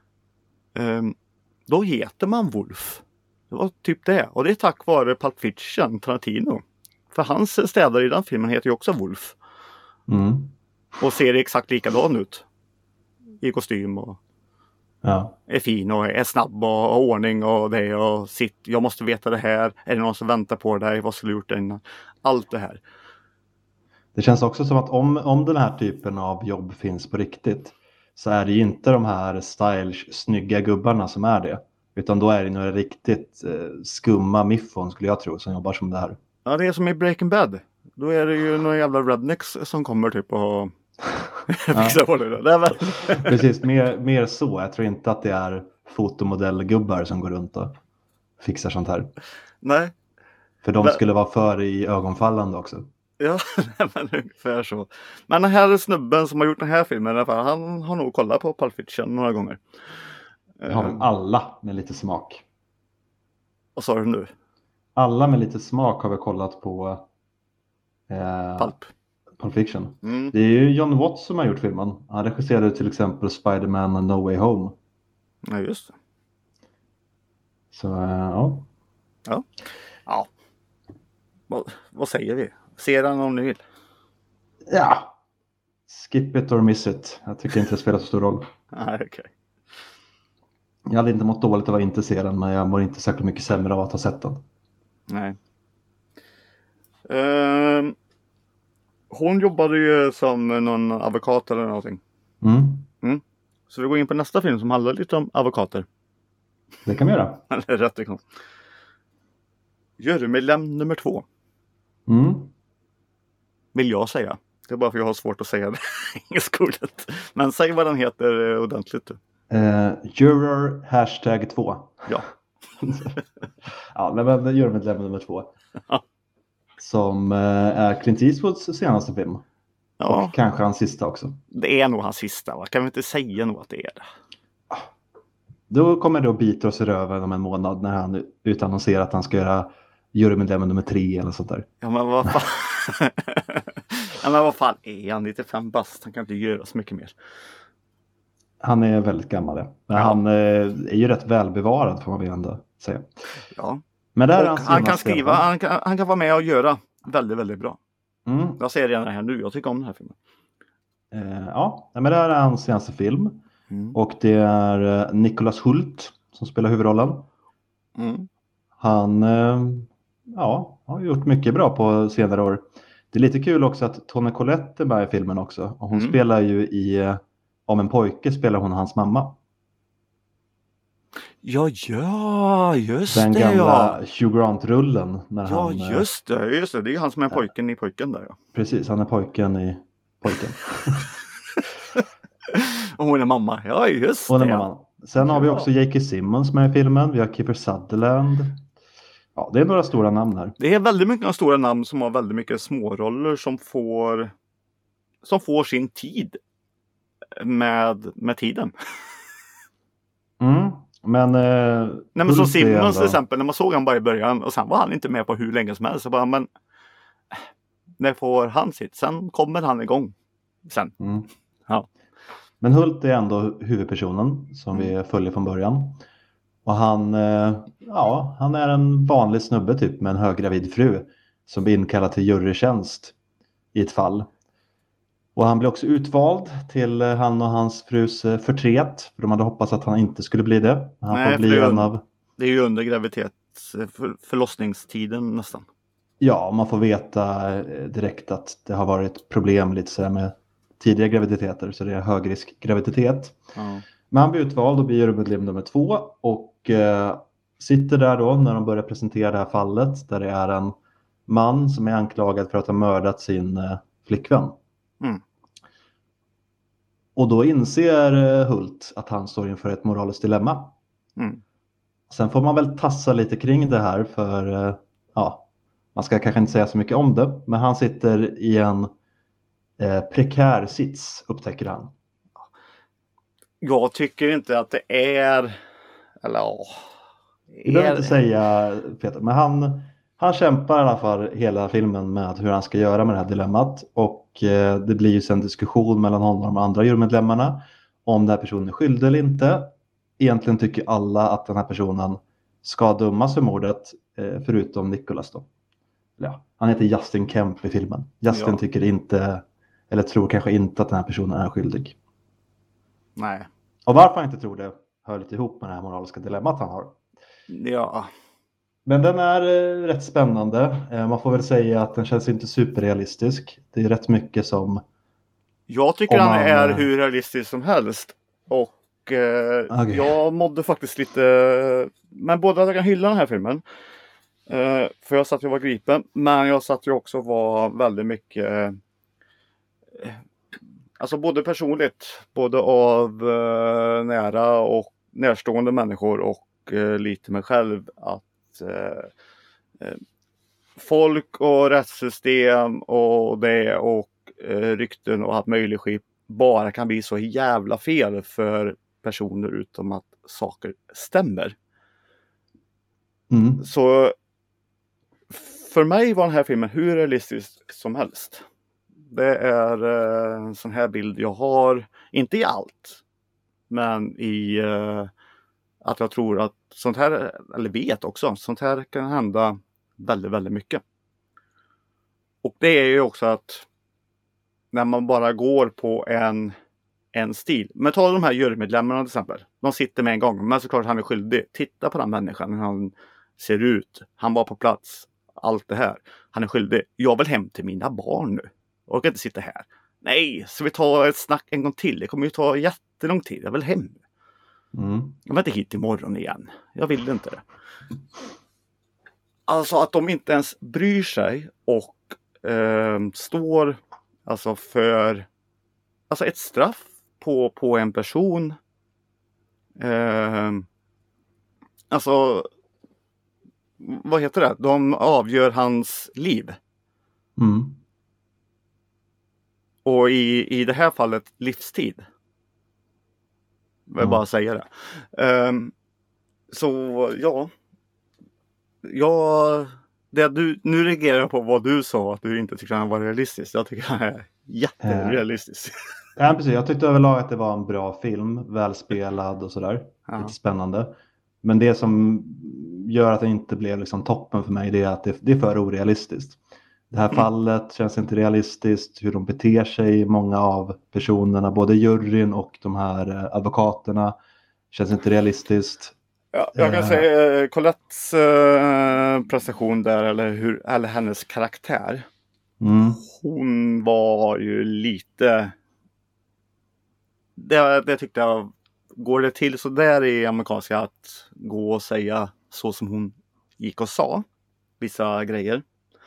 Då heter man Wolf. Det var typ det. Och det är tack vare Pulp Fiction, Tarantino. För hans städare i den filmen heter ju också Wolf. Och ser exakt likadan ut. I kostym och är fin och är snabb och har ordning och det och jag måste veta det här. Är det någon som väntar på dig? Vad skulle du gjort innan? Allt det här. Det känns också som att om den här typen av jobb finns på riktigt så är det ju inte de här stylish, snygga gubbarna som är det. Utan då är det några riktigt skumma miffon skulle jag tro som jobbar som det här. Ja, det är som i Breaking Bad. Då är det ju några jävla rednecks som kommer typ och fixar på det. Det är väl... Precis, mer så. Jag tror inte att det är fotomodellgubbar som går runt och fixar sånt här. Nej. För de skulle vara för i ögonfallande också. Ja, men ungefär så. Men den här snubben som har gjort den här filmen i alla fall, han har nog kollat på Pulp Fiction några gånger. Det har väl alla med lite smak. Vad sa du nu? Alla med lite smak har väl kollat på Pulp Fiction. Det är ju John Watts som har gjort filmen. Han regisserade till exempel Spider-Man No Way Home. Ja, just det. Så ja. Ja. Vad säger vi? Se den om ni vill. Ja. Skip it or miss it. Jag tycker inte det spelar så stor roll. Nej, okej. Jag hade inte mått dåligt av att inte se den, men jag mår inte särskilt mycket sämre av att ha sett den. Nej. Hon jobbade ju som någon advokat eller någonting. Så vi går in på nästa film som handlar lite om advokater. Det kan vi göra. Eller rättegång. Jurymedlem nummer 2. Vill jag säga. Det är bara för att jag har svårt att säga det engelska ordet. Men säg vad den heter ordentligt. Juror 2. Ja. Ja, men jurymedlem nummer 2. Som är Clint Eastwoods senaste film. Ja. Och kanske hans sista också. Det är nog hans sista, va? Kan vi inte säga nog att det är det? Då kommer det att bita oss i röven om en månad när han utannonserar att han ska göra jurymedlem nummer 3 eller sånt där. Ja, men vad fan. Ja, men vad fan är han? 95 bast. Han kan inte göra så mycket mer. Han är väldigt gammal, ja. Men han är ju rätt välbevarad får man väl ändå säga. Ja. Men där han kan skriva, han kan vara med och göra väldigt, väldigt bra. Jag ser redan det här nu, jag tycker om den här filmen. Ja, men det här är hans senaste film. Och det är Nicholas Hult som spelar huvudrollen. Han har gjort mycket bra på senare år. Det är lite kul också att Toni Collette är med i filmen också. Och hon spelar ju i Om en pojke spelar hon hans mamma. Ja, just den det. Den gamla Hugh Grant-rullen. Just det. Det är han som är pojken i pojken där. Ja. Precis, han är pojken i pojken. Och hon är mamma. Ja, just hon är mamma. Sen har vi också J.K. Simmons med i filmen. Vi har Kiefer Sutherland. Ja, det är några stora namn här. Det är väldigt mycket stora namn som har väldigt mycket småroller som får sin tid med tiden. Men som Simmons till exempel, när man såg han bara i början och sen var han inte med på hur länge som helst. Så bara, men när får han sitt? Sen kommer han igång. Sen. Ja. Men Hult är ändå huvudpersonen som vi följer från början. Och han är en vanlig snubbe typ med en höggravid fru som blir inkallad till jurytjänst i ett fall. Och han blir också utvald till han och hans frus förtret. För de hade hoppats att han inte skulle bli det. Han får bli det är ju under förlossningstiden nästan. Ja, man får veta direkt att det har varit problem lite så här med tidiga graviditeter. Så det är högrisk graviditet. Men han blir utvald och blir jurymedlem nummer 2. Och sitter där då när de börjar presentera det här fallet. Där det är en man som är anklagad för att ha mördat sin flickvän. Och då inser Hult att han står inför ett moraliskt dilemma. Sen får man väl tassa lite kring det här för man ska kanske inte säga så mycket om det. Men han sitter i en prekär sits, upptäcker han. Jag tycker inte att det är... Eller jag behöver inte säga Peter, men han kämpar i alla fall hela filmen med hur han ska göra med det här dilemmat. Och det blir ju sen diskussion mellan honom och de andra jurymedlemmarna om den här personen är skyldig eller inte. Egentligen tycker alla att den här personen ska dömas för mordet förutom Nicholas då. Ja, han heter Justin Kemp i filmen. Justin tycker inte, eller tror kanske inte att den här personen är skyldig. Nej. Och varför han inte tror det hör lite ihop med det här moraliska dilemmat han har. Ja. Men den är rätt spännande. Man får väl säga att den känns inte superrealistisk. Det är rätt mycket som... Jag tycker han är hur realistisk som helst. Och okay. Jag mådde faktiskt lite... Men både att jag kan hylla den här filmen. För jag satt och var gripen. Men jag satt ju också och var väldigt mycket... Alltså både personligt. Både av nära och närstående människor. Och lite mig själv. Att folk och rättssystem och det och rykten och allt möjligt skit bara kan bli så jävla fel för personer utom att saker stämmer. Så för mig var den här filmen hur realistisk som helst. Det är en sån här bild jag har, inte i allt, men i att jag tror att sånt här, eller vet också, sånt här kan hända väldigt, väldigt mycket. Och det är ju också att när man bara går på en stil. Men ta de här jurymedlemmarna till exempel. De sitter med en gång, men såklart han är skyldig. Titta på den människan, hur han ser ut. Han var på plats. Allt det här. Han är skyldig. Jag vill hem till mina barn nu. Jag orkar inte sitta här. Nej, så vi tar ett snack en gång till. Det kommer ju ta jättelång tid. Jag vill hem. Jag vill inte hit imorgon igen. Jag vill inte det. Alltså att de inte ens bryr sig och står alltså för alltså ett straff på en person. Alltså vad heter det? De avgör hans liv. Och i det här fallet livstid. Jag vill bara säga det. Så ja. Nu reagerar jag på vad du sa, att du inte tycker han var realistisk. Jag tycker han är jätterealistisk. Ja, precis. Jag tyckte överlag att det var en bra film, välspelad och sådär. Lite spännande. Men det som gör att det inte blev liksom toppen för mig, det är att det är för orealistiskt. Det här fallet känns inte realistiskt, hur de beter sig, många av personerna, både juryn och de här advokaterna, känns inte realistiskt. Ja, jag kan säga Colettes prestation där, eller hennes karaktär. Hon var ju lite... Det tyckte jag, går det till så där i amerikanska att gå och säga så som hon gick och sa vissa grejer.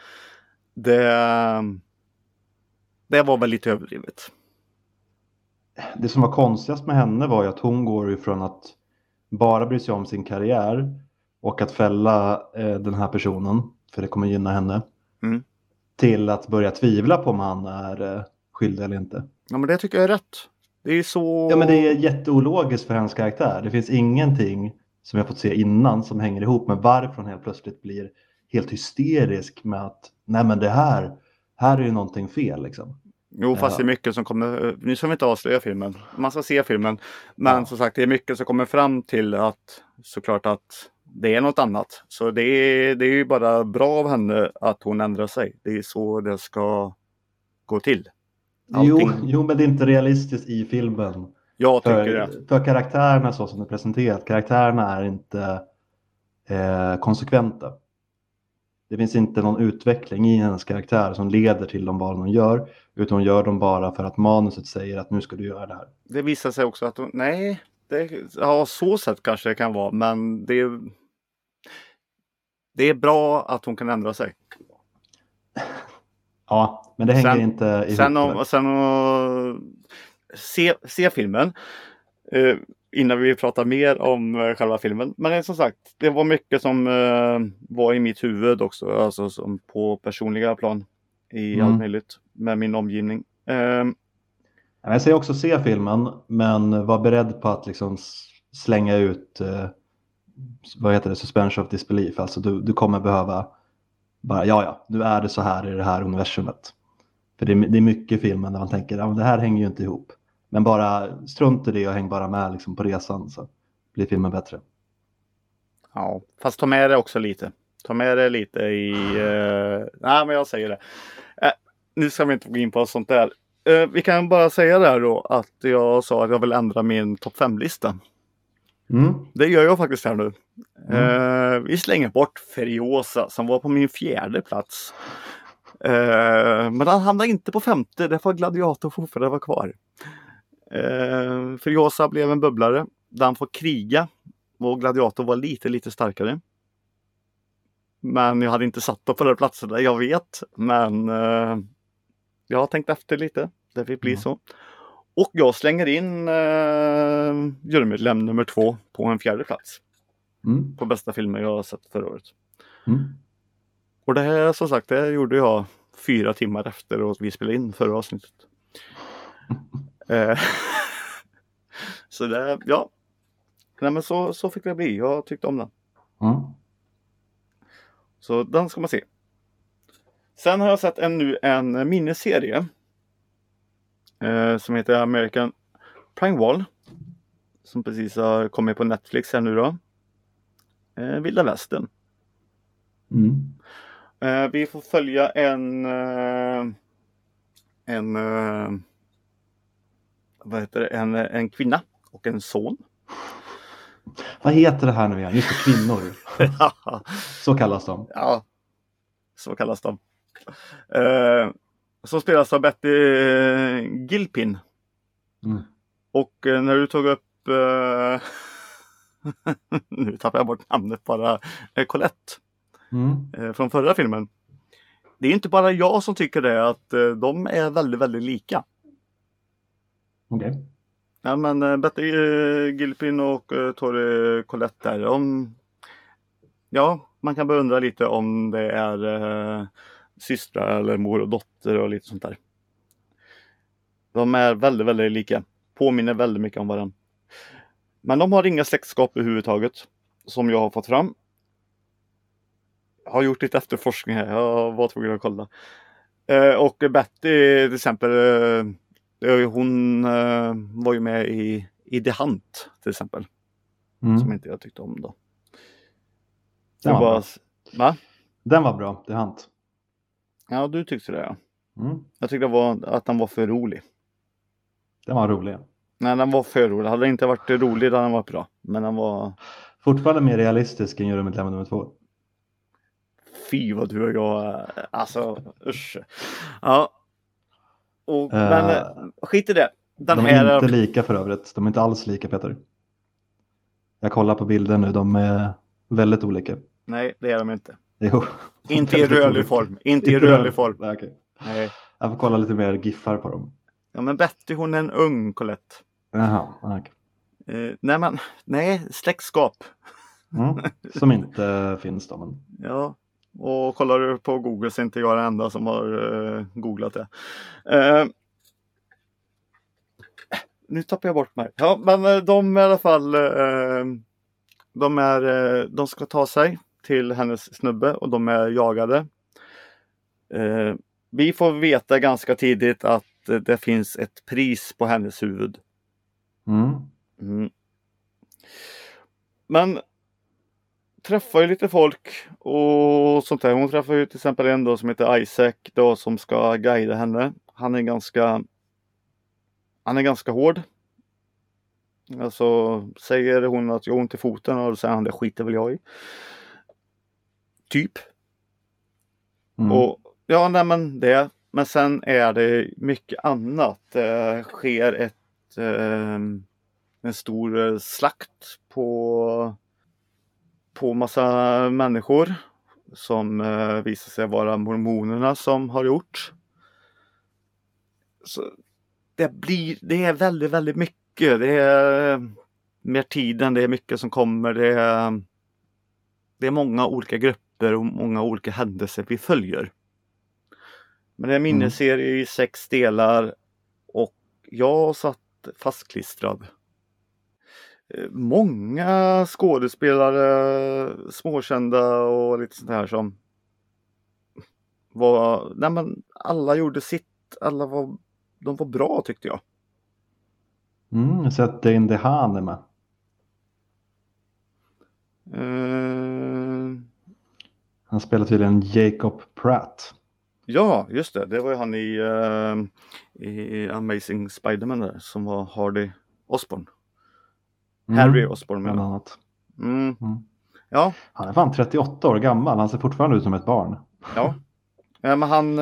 Det var väl lite överdrivet. Det som var konstigast med henne var ju att hon går ifrån att bara bry sig om sin karriär och att fälla den här personen, för det kommer gynna henne, till att börja tvivla på om han är skyldig eller inte. Ja, men det tycker jag är rätt. Det är så... Ja, men det är jätteologiskt för hennes karaktär. Det finns ingenting som jag fått se innan som hänger ihop med varför hon helt plötsligt blir helt hysterisk med att nej, men det här är ju någonting fel liksom. Jo, fast det är mycket som kommer... Nu ska vi inte avslöja filmen. Man ska se filmen. Men som sagt, det är mycket som kommer fram till att såklart att det är något annat. Så det är ju bara bra av henne att hon ändrar sig. Det är så det ska gå till. Jo, men det är inte realistiskt i filmen. Jag tycker det. För karaktärerna så som det är presenterat. Karaktärerna är inte konsekventa. Det finns inte någon utveckling i hennes karaktär som leder till de val hon gör. Utan hon gör dem bara för att manuset säger att nu ska du göra det här. Det visar sig också att så sätt kanske det kan vara. Men det är bra att hon kan ändra sig. Ja, men det hänger inte ihop. Sen se filmen innan vi pratar mer om själva filmen. Men som sagt, det var mycket som var i mitt huvud också. Alltså som på personliga plan i allt möjligt med min omgivning. Jag säger också se filmen, men var beredd på att liksom slänga ut suspension of disbelief. Alltså du kommer behöva bara, nu är det så här i det här universumet. För det är mycket filmen där man tänker, det här hänger ju inte ihop. Men bara strunt i det och häng bara med liksom på resan, så blir filmen bättre. Ja, fast ta med det också lite. Ta med det lite i... Nej, men jag säger det. Nu ska vi inte gå in på sånt där. Vi kan bara säga där då att jag sa att jag vill ändra min topp 5-lista. Det gör jag faktiskt här nu. Vi slänger bort Furiosa som var på min 4:e plats. Men han hamnade inte på 5:e. Det var Gladiator fortfarande var kvar. Furiosa blev en bubblare. Den får kriga. Och Gladiator var lite starkare. Men jag hade inte satt upp på den platsen där, jag vet. Men jag har tänkt efter lite. Det fick bli så. Och jag slänger in jurymedlem nummer 2 på en 4:e plats. På bästa filmer jag har sett förra året. Och det här, som sagt, det gjorde jag 4 timmar efter att vi spelade in förra avsnittet. Så det, ja. Nej, men så fick det bli. Jag tyckte om den. Så den ska man se. Sen har jag sett en miniserie. Som heter American Prankwall. Som precis har kommit på Netflix här nu då. Vilda Västern. Vi får följa en kvinna och en son. Vad heter det här nu igen? Just det, kvinnor. Så kallas de. Ja, så kallas de. Så spelas av Betty Gilpin. Och när du tog upp nu tappar jag bort namnet bara, Colette från förra filmen. Det är inte bara jag som tycker det, att de är väldigt lika. Okej. Ja, men Betty Gilpin och Tori Colette där, ja, man kan beundra lite om det är systrar eller mor och dotter och lite sånt där. De är väldigt lika. Påminner väldigt mycket om varandra. Men de har inga släktskap överhuvudtaget, som jag har fått fram. Jag har gjort lite efterforskning här. Jag var tvungen att kolla. Och Betty till exempel, hon var ju med i The Hunt till exempel. Som inte jag tyckte om då. Den var bra. Va? Den var bra, The Hunt. Ja, du tyckte det, ja. Jag tyckte att den var för rolig. Den var rolig. Nej, den var för rolig. Hade den inte varit rolig, hade den varit bra. Men den var... Fortfarande mer realistisk än jurymedlem nummer 2. Fy vad du och jag... Alltså, usch. Ja. Men skit i det. De är inte lika för övrigt. De är inte alls lika, Peter. Jag kollar på bilden nu. De är väldigt olika. Nej, det är de inte. Jo. Inte i rörlig form. Inte i rörlig form. Okay. Nej. Jag får kolla lite mer giffar på dem. Ja, men Betty, hon är en ung Colette. Jaha, okay. Nej, släktskap. Som inte finns då. Men... Ja, och kollar du på Google så är inte jag den enda som har googlat det. Nu tappar jag bort mig. Ja, men de i alla fall, de ska ta sig till hennes snubbe och de är jagade. Vi får veta ganska tidigt att det finns ett pris på hennes huvud. Men träffar ju lite folk och sånt där. Hon träffar ju till exempel en då som heter Isaac då, som ska guida henne. Han är ganska hård. Alltså säger hon att jag har ont i foten och då säger han, det skiter väl jag i. Typ. Och ja, nej men det. Men sen är det mycket annat. Det sker en stor slakt på massa människor som visar sig vara mormonerna som har gjort. Så det är väldigt mycket. Det är mer tiden, det är mycket som kommer. Det är många olika grupper och många olika händelser vi följer. Men det är en miniserie i 6 delar och jag satt fastklistrad. Många skådespelare, småkända och lite sånt här som var, nej men alla gjorde sitt, de var bra tyckte jag. Jag ser att Dane DeHaan är med. Han spelar tydligen Jacob Pratt. Ja, just det. Det var ju han i Amazing Spider-Man där, som var Hardy Osborn. Harry Osborn bland menar. annat. Ja. Han är fan 38 år gammal. Han ser fortfarande ut som ett barn. Ja. Men han...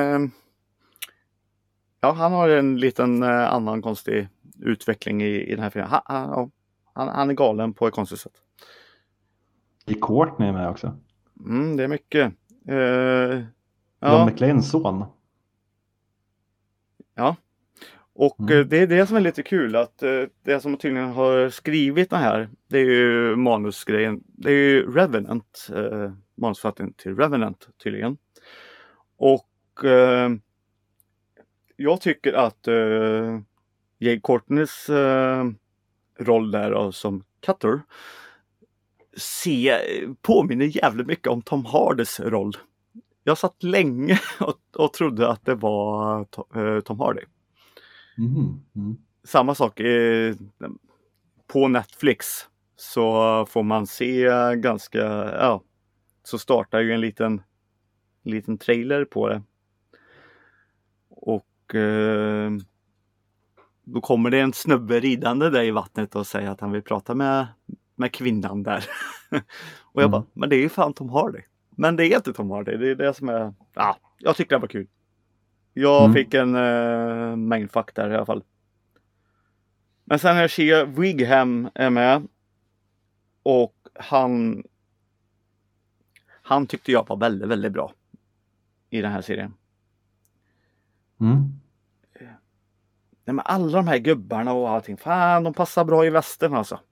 han har en liten annan konstig utveckling i den här filmen. Han är galen på ett konstigt sätt. I Courtney är med också. Det är mycket. John McClanes son. Ja. Och det är det som är lite kul, att det som tydligen har skrivit den här, det är ju manusgrejen. Det är ju Revenant, manusförfattaren till Revenant tydligen. Och jag tycker att Jai Courtneys roll där som Cutter påminner jävligt mycket om Tom Hardys roll. Jag satt länge och trodde att det var Tom Hardy. Samma sak på Netflix, så får man se ganska, så startar ju en liten trailer på det. Och då kommer det en snubbe ridande där i vattnet och säger att han vill prata med kvinnan där. Och jag bara, men det är ju fan Tom Hardy. Men det är inte Tom Hardy, det är det som är, jag tycker det var kul. Jag fick en mindfuck där i alla fall. Men sen är Shea Wigham är med. Och han tyckte jag var väldigt, väldigt bra i den här serien. Nej, men alla de här gubbarna och allting, fan, de passar bra i västern alltså.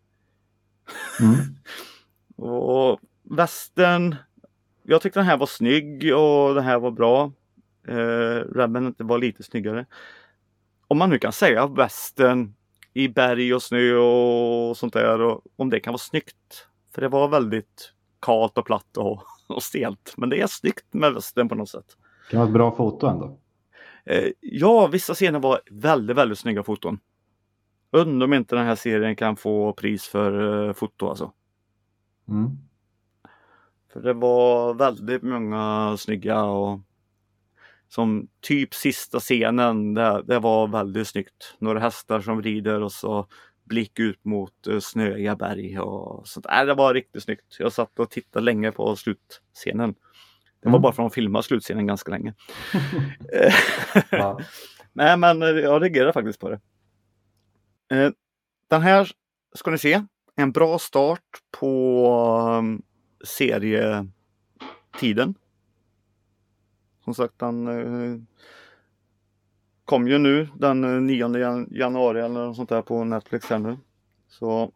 Och västern, jag tyckte den här var snygg och den här var bra. Revenant var lite snyggare. Om man nu kan säga västern i berg och snö och sånt där, och om det kan vara snyggt. För det var väldigt kalt och platt och stelt. Men det är snyggt med västern på något sätt. Det kan vara ett bra foto ändå. Ja, vissa scener var väldigt, väldigt snygga foton. Undrar om inte den här serien kan få pris för foto alltså. För det var väldigt många snygga, och som typ sista scenen, det var väldigt snyggt. Några hästar som rider och så blick ut mot snöiga berg och sånt. Det var riktigt snyggt. Jag satt och tittade länge på slutscenen. Det var bara för att filma slutscenen ganska länge. Nej, men jag reagerar faktiskt på det. Den här ska ni se. En bra start på serietiden. Som sagt, den kom ju nu den 9 januari eller något sånt där på Netflix här nu. Så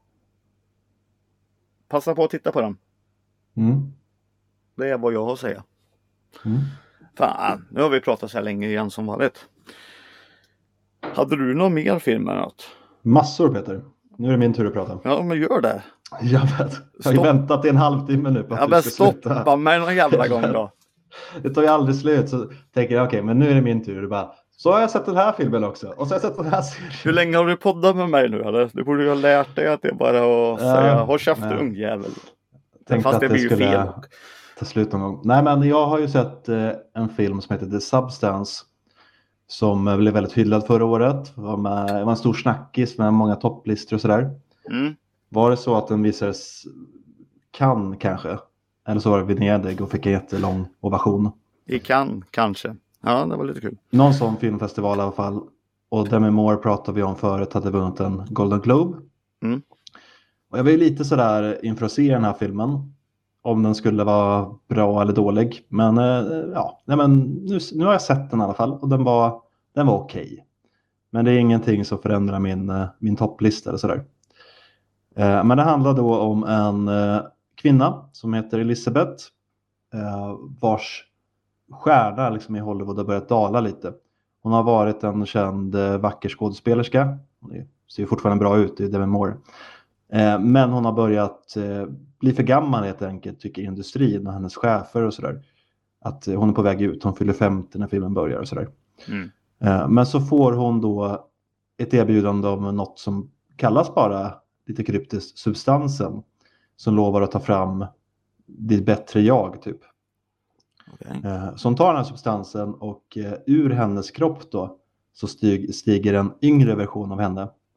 passa på att titta på den. Det är vad jag har att säga. Fan, nu har vi pratat så här länge igen som vanligt. Hade du någon mer film eller något? Massor, Peter. Nu är det min tur att prata. Ja, men gör det. Jag vet. Jag har väntat i en halvtimme nu på att du ska sluta. Stoppa mig någon jävla gång då. Det tar ju aldrig slut, så tänker jag okej, men nu är det min tur. Så har jag sett den här filmen också. Och så har jag sett den här serien. Hur länge har du poddat med mig nu? Eller? Du borde ju ha lärt dig att det är bara att säga håll käften, ungjävel. Tänkte fast att det blir ju skulle fel. Ta slut någon gång. Nej, men jag har ju sett en film som heter The Substance. Som blev väldigt hyllad förra året. Det var en stor snackis med många topplistor och sådär. Var det så att den visades Cannes kanske? Eller så var det Venedig och fick en jättelång ovation. I Cannes kanske. Ja, det var lite kul. Någon sån filmfestival i alla fall. Och Demi Moore pratade vi om förut, hade vunnit en Golden Globe. Och jag var ju lite sådär inför att se den här filmen. Om den skulle vara bra eller dålig. Men nu har jag sett den i alla fall. Och den var okej. Men det är ingenting som förändrar min topplista eller sådär. Men det handlar då om en kvinna som heter Elizabeth. Vars stjärna liksom i Hollywood har börjat dala lite. Hon har varit en känd vacker skådespelerska. Hon ser fortfarande bra ut, det är Demi Moore. Men hon har börjat bli för gammal helt enkelt, tycker industrin och hennes chefer och sådär. Att hon är på väg ut, hon fyller 50 när filmen börjar och sådär. Men så får hon då ett erbjudande om något som kallas bara lite kryptiskt substansen. Som lovar att ta fram ditt bättre jag typ. Så hon tar den här substansen och ur hennes kropp då så stiger en yngre version av henne.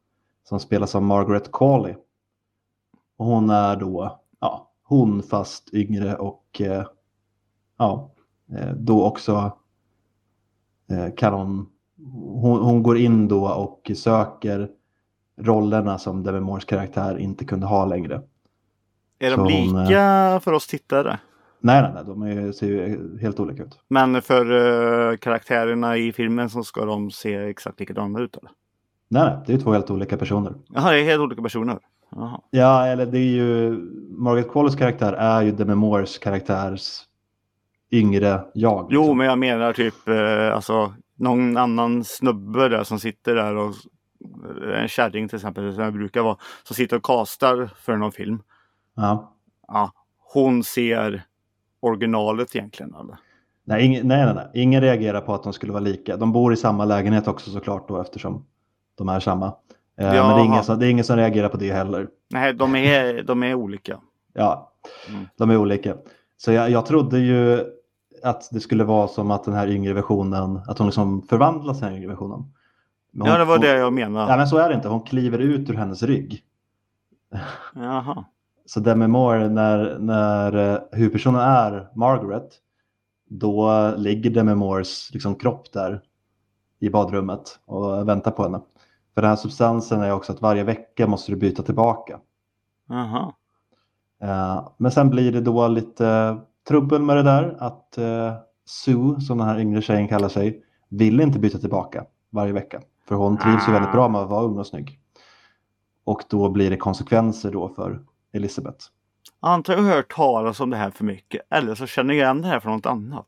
som spelas av Margaret Qualley. Och hon är då, hon fast yngre och då också kan hon går in då och söker rollerna som Demi Moores karaktär inte kunde ha längre. Är de lika för oss tittare? Nej, de ser ju helt olika ut. Men för karaktärerna i filmen så ska de se exakt likadana ut, eller? Nej, det är 2 helt olika personer. Jaha, det är helt olika personer. Jaha. Ja, eller det är ju... Margaret Qualleys karaktär är ju Demi Moores karaktärs yngre jag. Jo, men jag menar typ alltså någon annan snubbe där som sitter där och en kärring till exempel som jag brukar vara, som sitter och castar för någon film. Ja. Ja, hon ser originalet egentligen, eller? Nej. Ingen reagerar på att de skulle vara lika. De bor i samma lägenhet också såklart då, eftersom de är samma. Men det är ingen som reagerar på det heller. Nej, de är olika. Ja, de är olika. Så jag trodde ju att det skulle vara som att den här yngre versionen, att hon liksom förvandlas i den här yngre versionen. Men det var det jag menade. Ja, men så är det inte. Hon kliver ut ur hennes rygg. Jaha. Så Demi Moore, när huvudpersonen är Margaret, då ligger Demi Moores liksom kropp där i badrummet och väntar på henne. För den här substansen är också att varje vecka måste du byta tillbaka. Jaha. Men sen blir det då lite trubbel med det där, att Sue, som den här yngre tjejen kallar sig, vill inte byta tillbaka varje vecka. För hon trivs ju väldigt bra med att vara ung och snygg. Och då blir det konsekvenser då för Elizabeth. Antar jag har hört talas om det här för mycket. Eller så känner jag igen det här från något annat.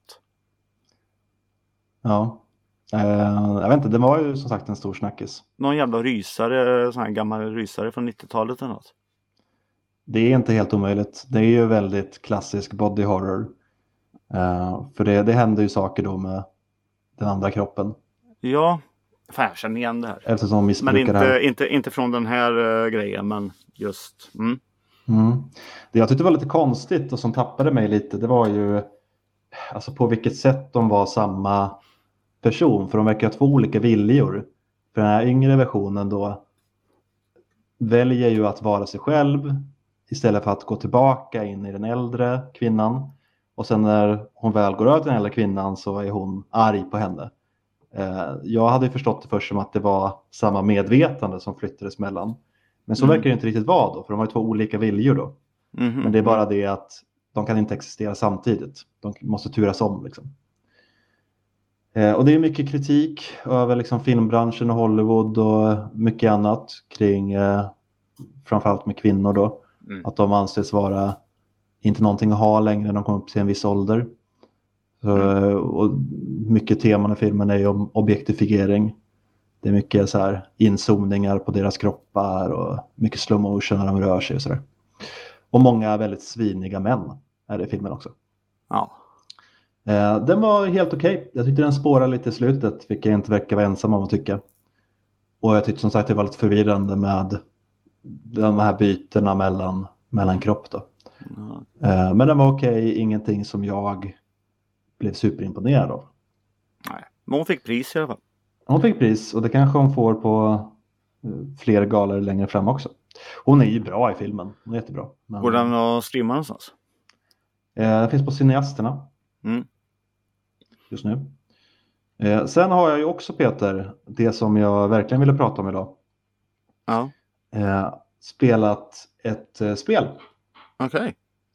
Ja. Jag vet inte, det var ju som sagt en stor snackis. Någon jävla rysare, sån här gammal rysare från 90-talet eller något. Det är inte helt omöjligt. Det är ju väldigt klassisk body horror. För det händer ju saker då med den andra kroppen. Ja, fan jag känner igen det här. Eftersom missbrukar men här. inte från den här grejen, men just... Det jag tyckte var lite konstigt och som tappade mig lite, det var ju alltså på vilket sätt de var samma person. För de verkar ha 2 olika viljor. För den här yngre versionen då väljer ju att vara sig själv istället för att gå tillbaka in i den äldre kvinnan. Och sen när hon väl går över till den äldre kvinnan så är hon arg på henne. Jag hade ju förstått det först som att det var samma medvetande som flyttades mellan. Men så verkar det inte riktigt vara då, för de har ju 2 olika viljor då. Men det är bara det att de kan inte existera samtidigt. De måste turas om liksom. Och det är mycket kritik över liksom filmbranschen och Hollywood och mycket annat kring framförallt med kvinnor då. Att de anses vara inte någonting att ha längre när de kommer upp till en viss ålder. Och mycket teman i filmen är ju om objektifiering. Det är mycket så här inzoomningar på deras kroppar och mycket slow motion när de rör sig och sådär. Och många väldigt sviniga män är det i filmen också. Ja. Den var helt okej. Jag tyckte den spårade lite i slutet, vilket jag inte verkar vara ensam om att tycka. Och jag tyckte som sagt det var lite förvirrande med de här bytena mellan kropp då. Men den var okej, ingenting som jag blev superimponerad av. Nej, men hon fick pris i alla fall. Hon fick pris och det kanske hon får på fler galor längre fram också. Hon är ju bra i filmen, hon är jättebra. Går den att streama någonstans? Den finns på Cineasterna. Just nu. Sen har jag ju också, Peter, det som jag verkligen ville prata om idag. Ja. Spelat ett spel. Okej.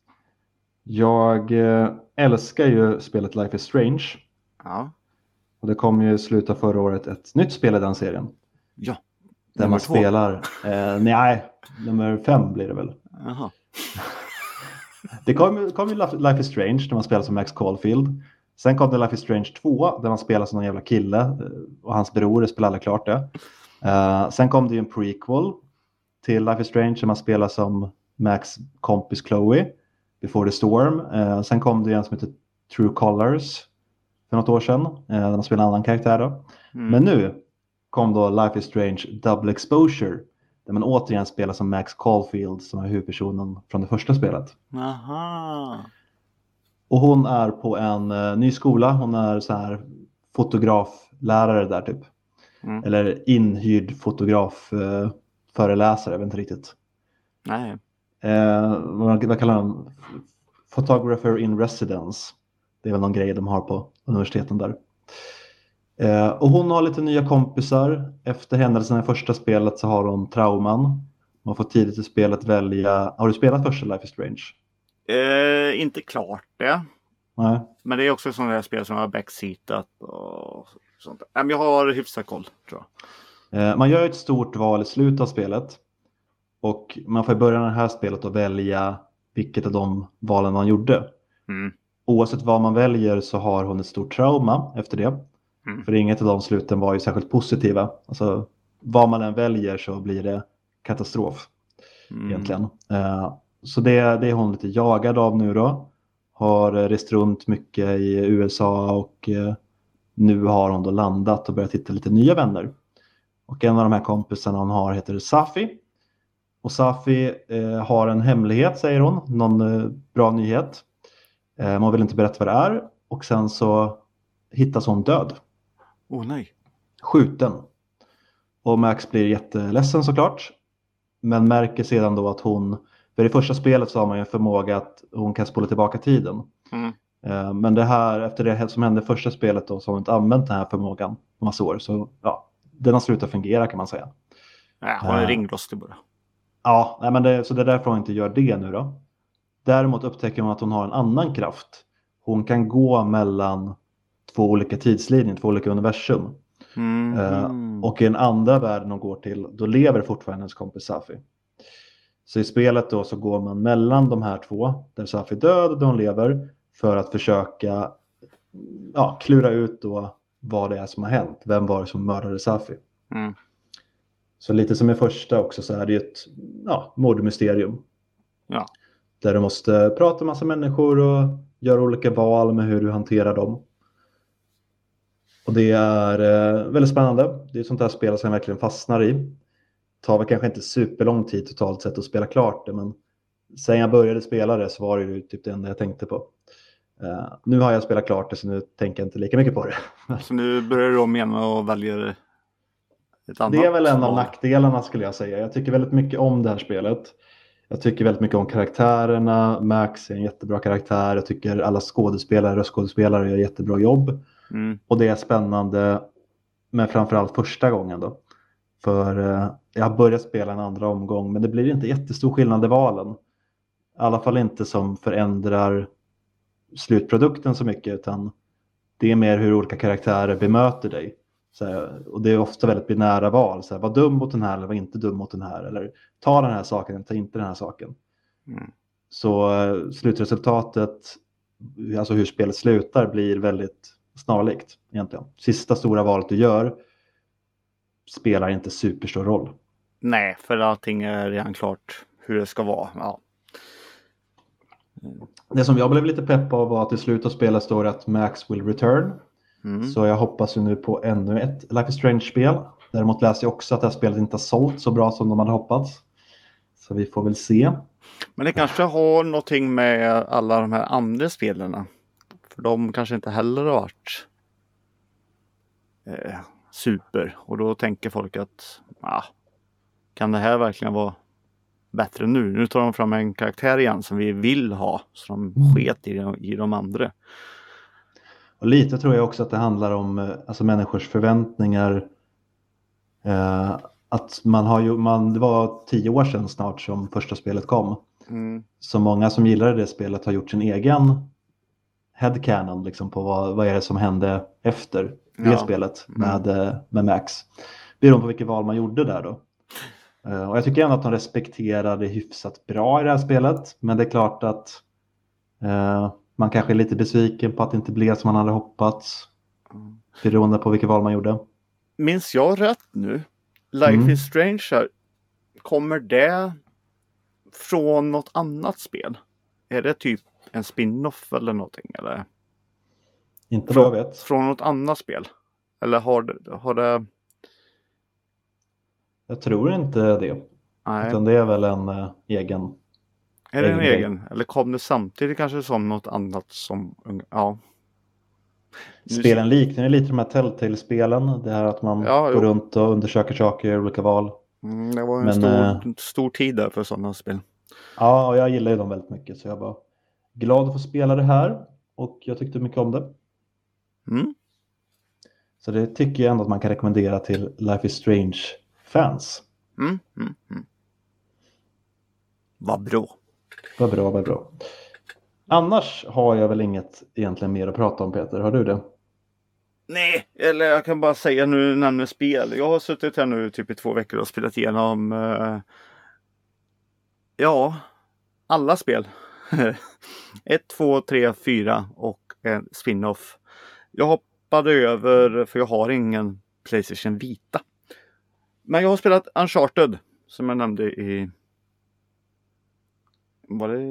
Jag älskar ju spelet Life is Strange. Ja. Och det kom ju i slutet av förra året ett nytt spel i den serien. Ja. Där man spelar... nej, nummer 5 blir det väl. Jaha. Det kom ju Life is Strange där man spelar som Max Caulfield. Sen kom det Life is Strange 2 där man spelar som någon jävla kille. Och hans bror spelar alla klart det. Sen kom det ju en prequel till Life is Strange där man spelar som Max kompis Chloe. Before the Storm. Sen kom det ju en som heter True Colors för något år sedan. Där man spelar en annan karaktär då. Men nu kom då Life is Strange Double Exposure. Där man återigen spelar som Max Caulfield som är huvudpersonen från det första spelet. Aha. Och hon är på en ny skola. Hon är så här fotograflärare där typ. Eller inhyrd fotograf föreläsare, jag vet inte riktigt. Nej. Vad kallar de? Photographer in residence. Det är väl någon grej de har på universiteten där. Och hon har lite nya kompisar. Efter händelsen i första spelet så har hon trauman. Man får tidigt i spelet välja. Har du spelat första Life is Strange? Inte klart det. Nej. Men det är också sådana här spel som har backseatat och sånt. Jag har hyfsat koll, tror jag. Man gör ett stort val i slutet av spelet. Och man får i början av det här spelet att välja vilket av de valen man gjorde. Oavsett vad man väljer så har hon ett stort trauma efter det. För inget av de sluten var ju särskilt positiva. Alltså vad man än väljer så blir det katastrof egentligen. Så det är hon lite jagad av nu då. Har rest runt mycket i USA och nu har hon då landat och börjat hitta lite nya vänner. Och en av de här kompisarna hon har heter Safi. Och Safi har en hemlighet, säger hon. Någon bra nyhet. Man vill inte berätta vad det är. Och sen så hittas hon död. Nej. Skjuten. Och Max blir jätteledsen såklart. Men märker sedan då att hon... För i första spelet så har man ju en förmåga att hon kan spola tillbaka tiden. Men det här, efter det som hände i första spelet då, så har hon inte använt den här förmågan på massa år. Så ja, den har slutat fungera kan man säga. Nej, hon är ringrostig bara. Ja, men så det är därför hon inte gör det nu då. Däremot upptäcker man att hon har en annan kraft. Hon kan gå mellan två olika tidslinjer, två olika universum. Och i den andra världen hon går till, då lever fortfarande hennes kompis Safi. Så i spelet då så går man mellan de här två, där Safi är död och där hon lever, för att försöka klura ut då vad det är som har hänt. Vem var det som mördade Safi? Så lite som i första också så är det ju ett mordmysterium. Ja. Där du måste prata med massa människor och göra olika val med hur du hanterar dem. Och det är väldigt spännande. Det är ett sånt här spel som jag verkligen fastnar i. Det tar väl kanske inte superlång tid totalt sett att spela klart det. Men sen jag började spela det så var det ju typ det enda jag tänkte på. Nu har jag spelat klart det så nu tänker jag inte lika mycket på det. Så nu börjar du om igen och väljer ett annat? Det är väl en av nackdelarna skulle jag säga. Jag tycker väldigt mycket om det här spelet. Jag tycker väldigt mycket om karaktärerna. Max är en jättebra karaktär. Jag tycker alla röstskådespelare gör jättebra jobb. Och det är spännande. Men framförallt första gången då. För jag har börjat spela en andra omgång. Men det blir inte jättestor skillnad i valen. I alla fall inte som förändrar slutprodukten så mycket. Utan det är mer hur olika karaktärer bemöter dig. Och det är ofta väldigt binära val. Var dum mot den här eller var inte dum mot den här. Eller ta den här saken eller ta inte den här saken. Så slutresultatet, alltså hur spelet slutar, blir väldigt snarlikt egentligen. Sista stora valet du gör spelar inte superstor roll. Nej, för allting är redan klart hur det ska vara. Ja. Det som jag blev lite pepp av var att i slutet av spelet står att Max will return. Så jag hoppas ju nu på ännu ett Life is Strange-spel. Däremot läser jag också att det här spelet inte har sålt så bra som de hade hoppats. Så vi får väl se. Men det kanske har någonting med alla de här andra spelarna. För de kanske inte heller har varit super. Och då tänker folk att kan det här verkligen vara bättre nu? Nu tar de fram en karaktär igen som vi vill ha. Så de sket i de andra. Och lite tror jag också att det handlar om människors förväntningar. Att det var 10 år sedan snart som första spelet kom. Så många som gillade det spelet har gjort sin egen headcanon liksom, på vad är det som hände efter det spelet med Max. Beroende på vilket val man gjorde där då. Och jag tycker ändå att de respekterade hyfsat bra i det här spelet. Men det är klart att man kanske är lite besviken på att det inte blev som man hade hoppats. Beroende på vilket val man gjorde. Minns jag rätt nu? Life is Strange här. Kommer det från något annat spel? Är det typ en spin-off eller någonting? Eller? Inte vad jag vet. Från något annat spel? Eller har det... Jag tror inte det. Nej. Utan det är väl en egen... Är det en egen? Eller kom det samtidigt kanske som något annat som... Ja. Spelen liknar lite de här Telltale-spelen. Det här att man går runt och undersöker saker i olika val. Det var en stor tid där för sådana spel. Ja, och jag gillar ju dem väldigt mycket, så jag var glad att få spela det här och jag tyckte mycket om det. Så det tycker jag ändå att man kan rekommendera till Life is Strange-fans. Vad bra. Vad bra. Annars har jag väl inget egentligen mer att prata om, Peter. Har du det? Nej, eller jag kan bara säga nu namnet spel. Jag har suttit här nu typ i 2 veckor och spelat igenom alla spel. 1, 2, 3, 4 och en spin-off. Jag hoppade över, för jag har ingen PlayStation Vita. Men jag har spelat Uncharted, som jag nämnde i... Var det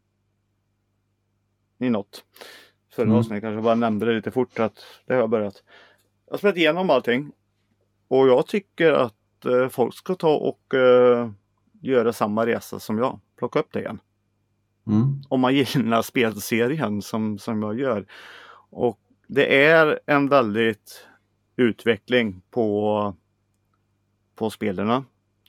i något? Förra avsnittet kanske bara nämnde det lite fort att det har jag börjat. Jag har spelat igenom allting. Och jag tycker att folk ska ta och göra samma resa som jag. Plocka upp det igen. Om man gillar spelserien som jag gör. Och det är en väldigt utveckling på spelarna.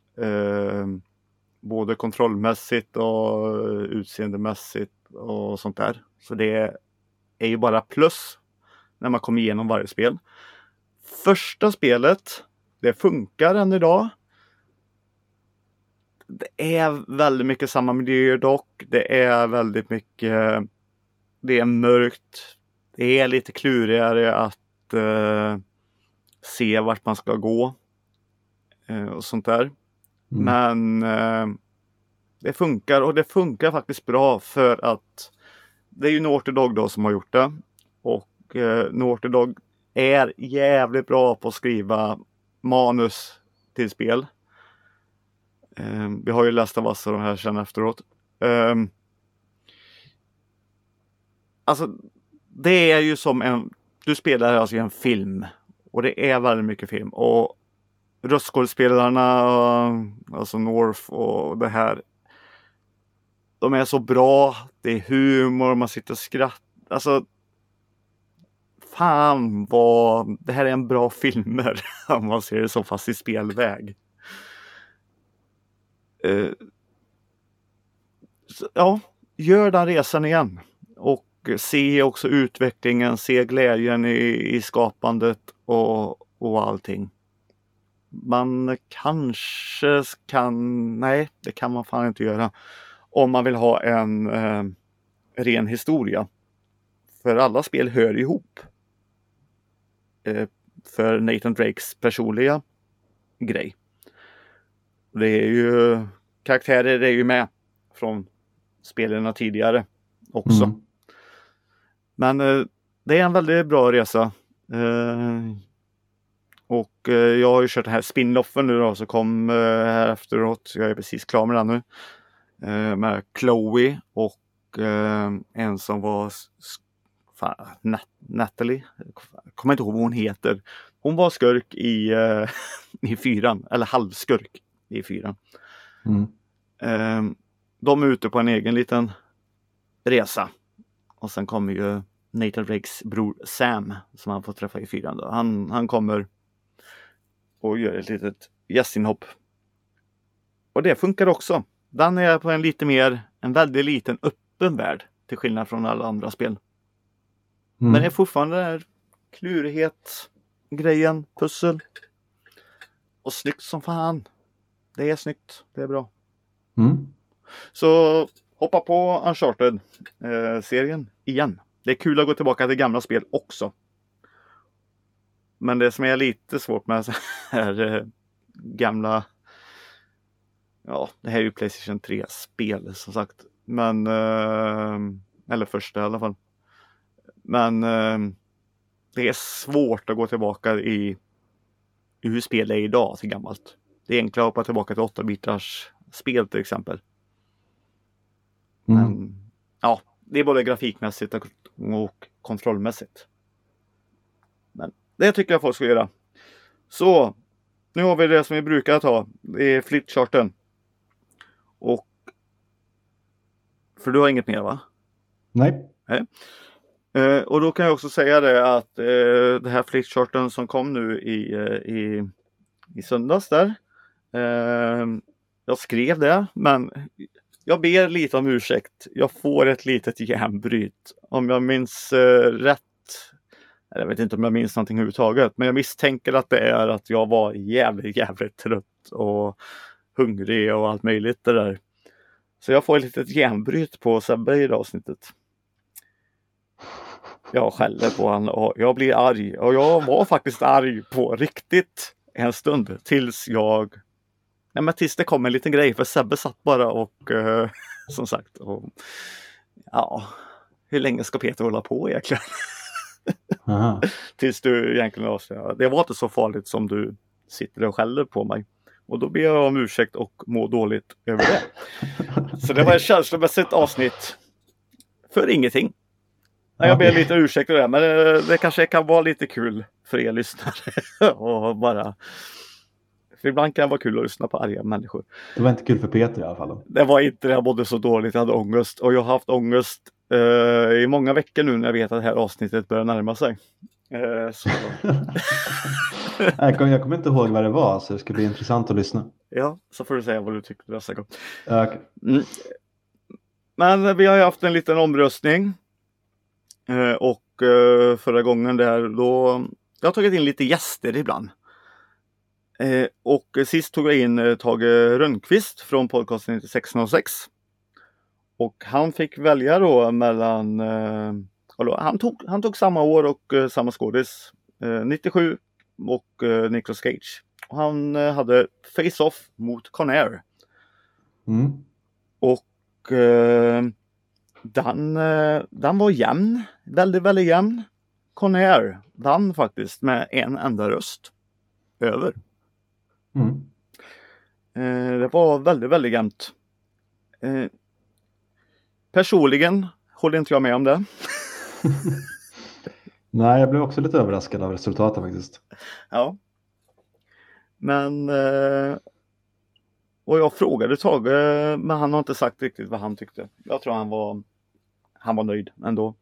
Både kontrollmässigt och utseendemässigt och sånt där. Så det är ju bara plus när man kommer igenom varje spel. Första spelet, det funkar än idag. Det är väldigt mycket samma miljöer dock. Det är väldigt mycket... Det är mörkt. Det är lite klurigare att se vart man ska gå. Och sånt där. Men det funkar, och det funkar faktiskt bra för att det är ju Naughty Dog då som har gjort det. Och Naughty Dog är jävligt bra på att skriva manus till spel. Vi har ju läst av oss och de här sen efteråt. Alltså det är ju som du spelar alltså en film. Och det är väldigt mycket film. Och röstskådespelarna, alltså North och det här, de är så bra. Det är humor, man sitter och skrattar. Alltså fan vad det här är en bra filmer om man ser det så fast i spelväg. Ja, gör den resan igen och se också utvecklingen, se glädjen i skapandet och allting. Man kanske nej, det kan man fan inte göra om man vill ha en ren historia. För alla spel hör ihop. För Nathan Drakes personliga grej. Det är ju karaktärer är ju med från spelarna tidigare också. Men det är en väldigt bra resa. Och jag har ju kört den här spin-offen nu då, så kom här efteråt. Jag är precis klar med den nu. Med Chloe och en som var Natalie. Jag kommer inte ihåg vad hon heter. Hon var skurk i 4:an, eller halvskurk i 4:an. De är ute på en egen liten resa. Och sen kommer ju Nathan Drakes bror Sam, som han får träffa i 4:an då. Han kommer och gör ett litet gästinhopp. Och det funkar också. Den är på en väldigt liten öppen värld, till skillnad från alla andra spel. Men det är fortfarande där klurighet, grejen, pussel. Och snyggt som fan. Det är snyggt, det är bra. Så hoppa på Uncharted-serien igen. Det är kul att gå tillbaka till gamla spel också. Men det som är lite svårt med så här gamla... Ja, det här är ju PlayStation 3-spel som sagt. Men... eller första i alla fall. Men det är svårt att gå tillbaka i hur spel är idag till gammalt. Det är enklare att hoppa tillbaka till 8-bitars spel till exempel. Men ja, det är både grafikmässigt och kontrollmässigt. Men det tycker jag folk ska göra. Så, nu har vi det som vi brukar ta. Det är flipcharten. Och... För du har inget mer, va? Nej. Och då kan jag också säga det att det här flipcharten som kom nu i söndags där. Jag skrev det, men jag ber lite om ursäkt. Jag får ett litet järnbryt. Om jag minns rätt. Jag vet inte om jag minns någonting överhuvudtaget. Men jag misstänker att det är att jag var jävligt trött och hungrig och allt möjligt det där. Så jag får ett litet järnbryt på Sebbe i det avsnittet. Jag skäller på honom och jag blir arg. Och jag var faktiskt arg på riktigt en stund. Tills det kom en liten grej. För Sebbe satt bara och som sagt. Och, ja, hur länge ska Peter hålla på egentligen? Tills du egentligen avslöjar. Det var inte så farligt som du sitter och skäller på mig. Och då ber jag om ursäkt och må dåligt över det. Så det var ett känslomässigt avsnitt. För ingenting. Jag ber lite ursäkt över det. Men det kanske kan vara lite kul för er lyssnare. Och bara... För ibland kan det vara kul att lyssna på arga människor. Det var inte kul för Peter i alla fall. Det var inte det. Jag mådde så dåligt. Jag hade ångest. Och jag har haft ångest i många veckor nu när jag vet att det här avsnittet börjar närma sig. Så. Jag kommer inte ihåg vad det var, så det ska bli intressant att lyssna. Ja, så får du säga vad du tyckte nästa gång. Okay. Men vi har ju haft en liten omröstning. Och förra gången där då... Jag har tagit in lite gäster ibland. Och sist tog jag in Tage Rönnqvist från podcasten 1606. Och han fick välja då mellan... Han tog samma år och samma skådis. 97 och Nicolas Cage. Och han hade Face-Off mot Con Air. Och den var jämn. Väldigt jämn. Con Air vann faktiskt med en enda röst. Över. Det var väldigt jämnt. Personligen håller inte jag med om det. Nej, jag blev också lite överraskad av resultatet faktiskt. Ja. Men och jag frågade Tage, men han har inte sagt riktigt vad han tyckte. Jag tror han var nöjd ändå.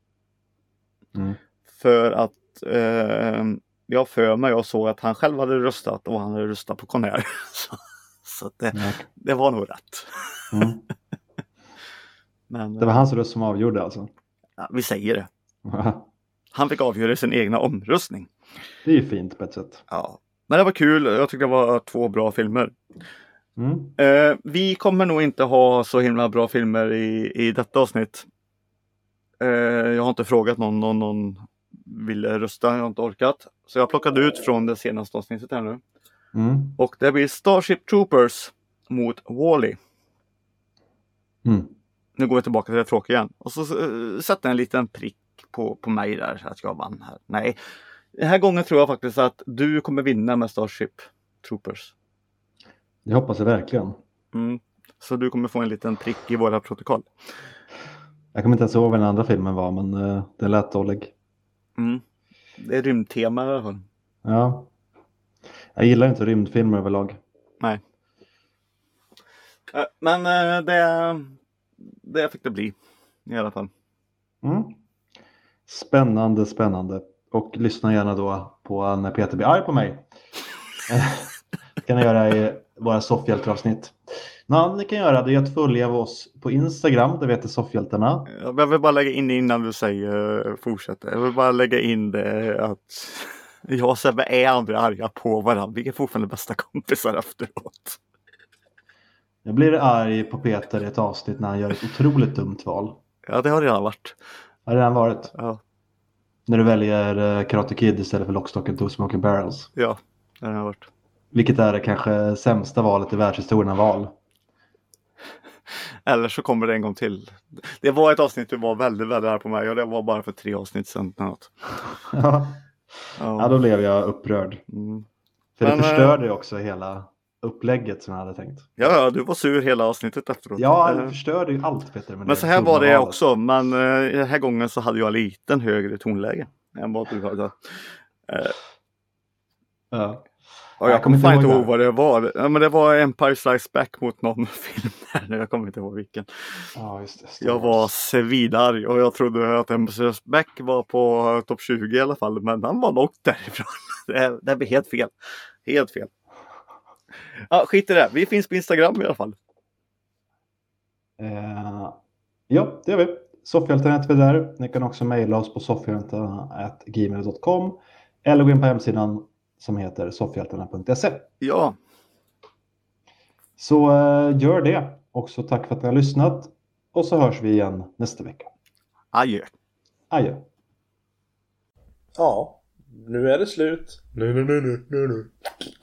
För att jag för mig och såg att han själv hade röstat och han hade röstat på Con Air. Så det var nog rätt. Men, det var hans röst som avgjorde alltså? Ja, vi säger det. Han fick avgöra sin egna omröstning. Det är ju fint på ett sätt. Ja, men det var kul. Jag tyckte det var 2 bra filmer. Vi kommer nog inte ha så himla bra filmer i detta avsnitt. Jag har inte frågat någon ville rösta. Jag har inte orkat. Så jag plockade ut från det senaste avsnittet här nu. Och det blir Starship Troopers mot Wall-E. Nu går vi tillbaka till det tråkiga igen. Och så sätter jag en liten prick på mig där. Så att jag vann här. Nej. Den här gången tror jag faktiskt att du kommer vinna med Starship Troopers. Jag hoppas det verkligen. Så du kommer få en liten prick i våra protokoll. Jag kommer inte ens ihåg vad den andra filmen var, men det lät dålig. Det är rymdtema i alla fall. Ja. Jag gillar inte rymdfilmer överlag. Nej. Men det fick det bli i alla fall. Spännande. Och lyssna gärna då på när Peter blir arg på mig. Det kan ni göra i våra soffhjälteravsnitt. Ni kan göra det är att följa oss på Instagram, det vet soffhjältarna. Jag vill bara lägga in innan du säger fortsätter. Jag vill bara lägga in det att jag och Sebbe är aldrig arga på varandra. Vi är fortfarande bästa kompisar efteråt. Jag blir arg på Peter i ett avsnitt när han gör ett otroligt dumt val. Ja, det har redan varit. Har det redan varit? Ja. När du väljer Karate Kid istället för Lock, Stock and Two Smoking Barrels. Ja, det har varit. Vilket är det kanske sämsta valet i världshistorien av val. Eller så kommer det en gång till. Det var ett avsnitt du var väldigt här på mig. Och det var bara för 3 avsnitt sedan. Ja, då blev jag upprörd. För det förstörde också hela upplägget som jag hade tänkt. Ja, du var sur hela avsnittet efteråt. Ja, det förstörde ju allt, Peter. Men så här var det valet också. Men den här gången så hade jag liten högre tonläge än vad du hade. Ja. Och jag kommer inte ihåg vad det var. Ja, men det var Empire Strikes Back mot någon film där. Jag kommer inte ihåg vilken. Ja, just det. Jag var svidarg och jag trodde att Empire Strikes Back var på topp 20 i alla fall. Men den var långt därifrån. Det blev helt fel. Helt fel. Ja, skit i det. Vi finns på Instagram i alla fall. Ja, det gör vi. Soffhjältarna heter vi där. Ni kan också mejla oss på soffhjältarna@gmail.com eller gå in på hemsidan som heter soffhjältarna.se. Ja. Så gör det. Också tack för att ni har lyssnat. Och så hörs vi igen nästa vecka. Adjö. Adjö. Ja, nu är det slut. Nu.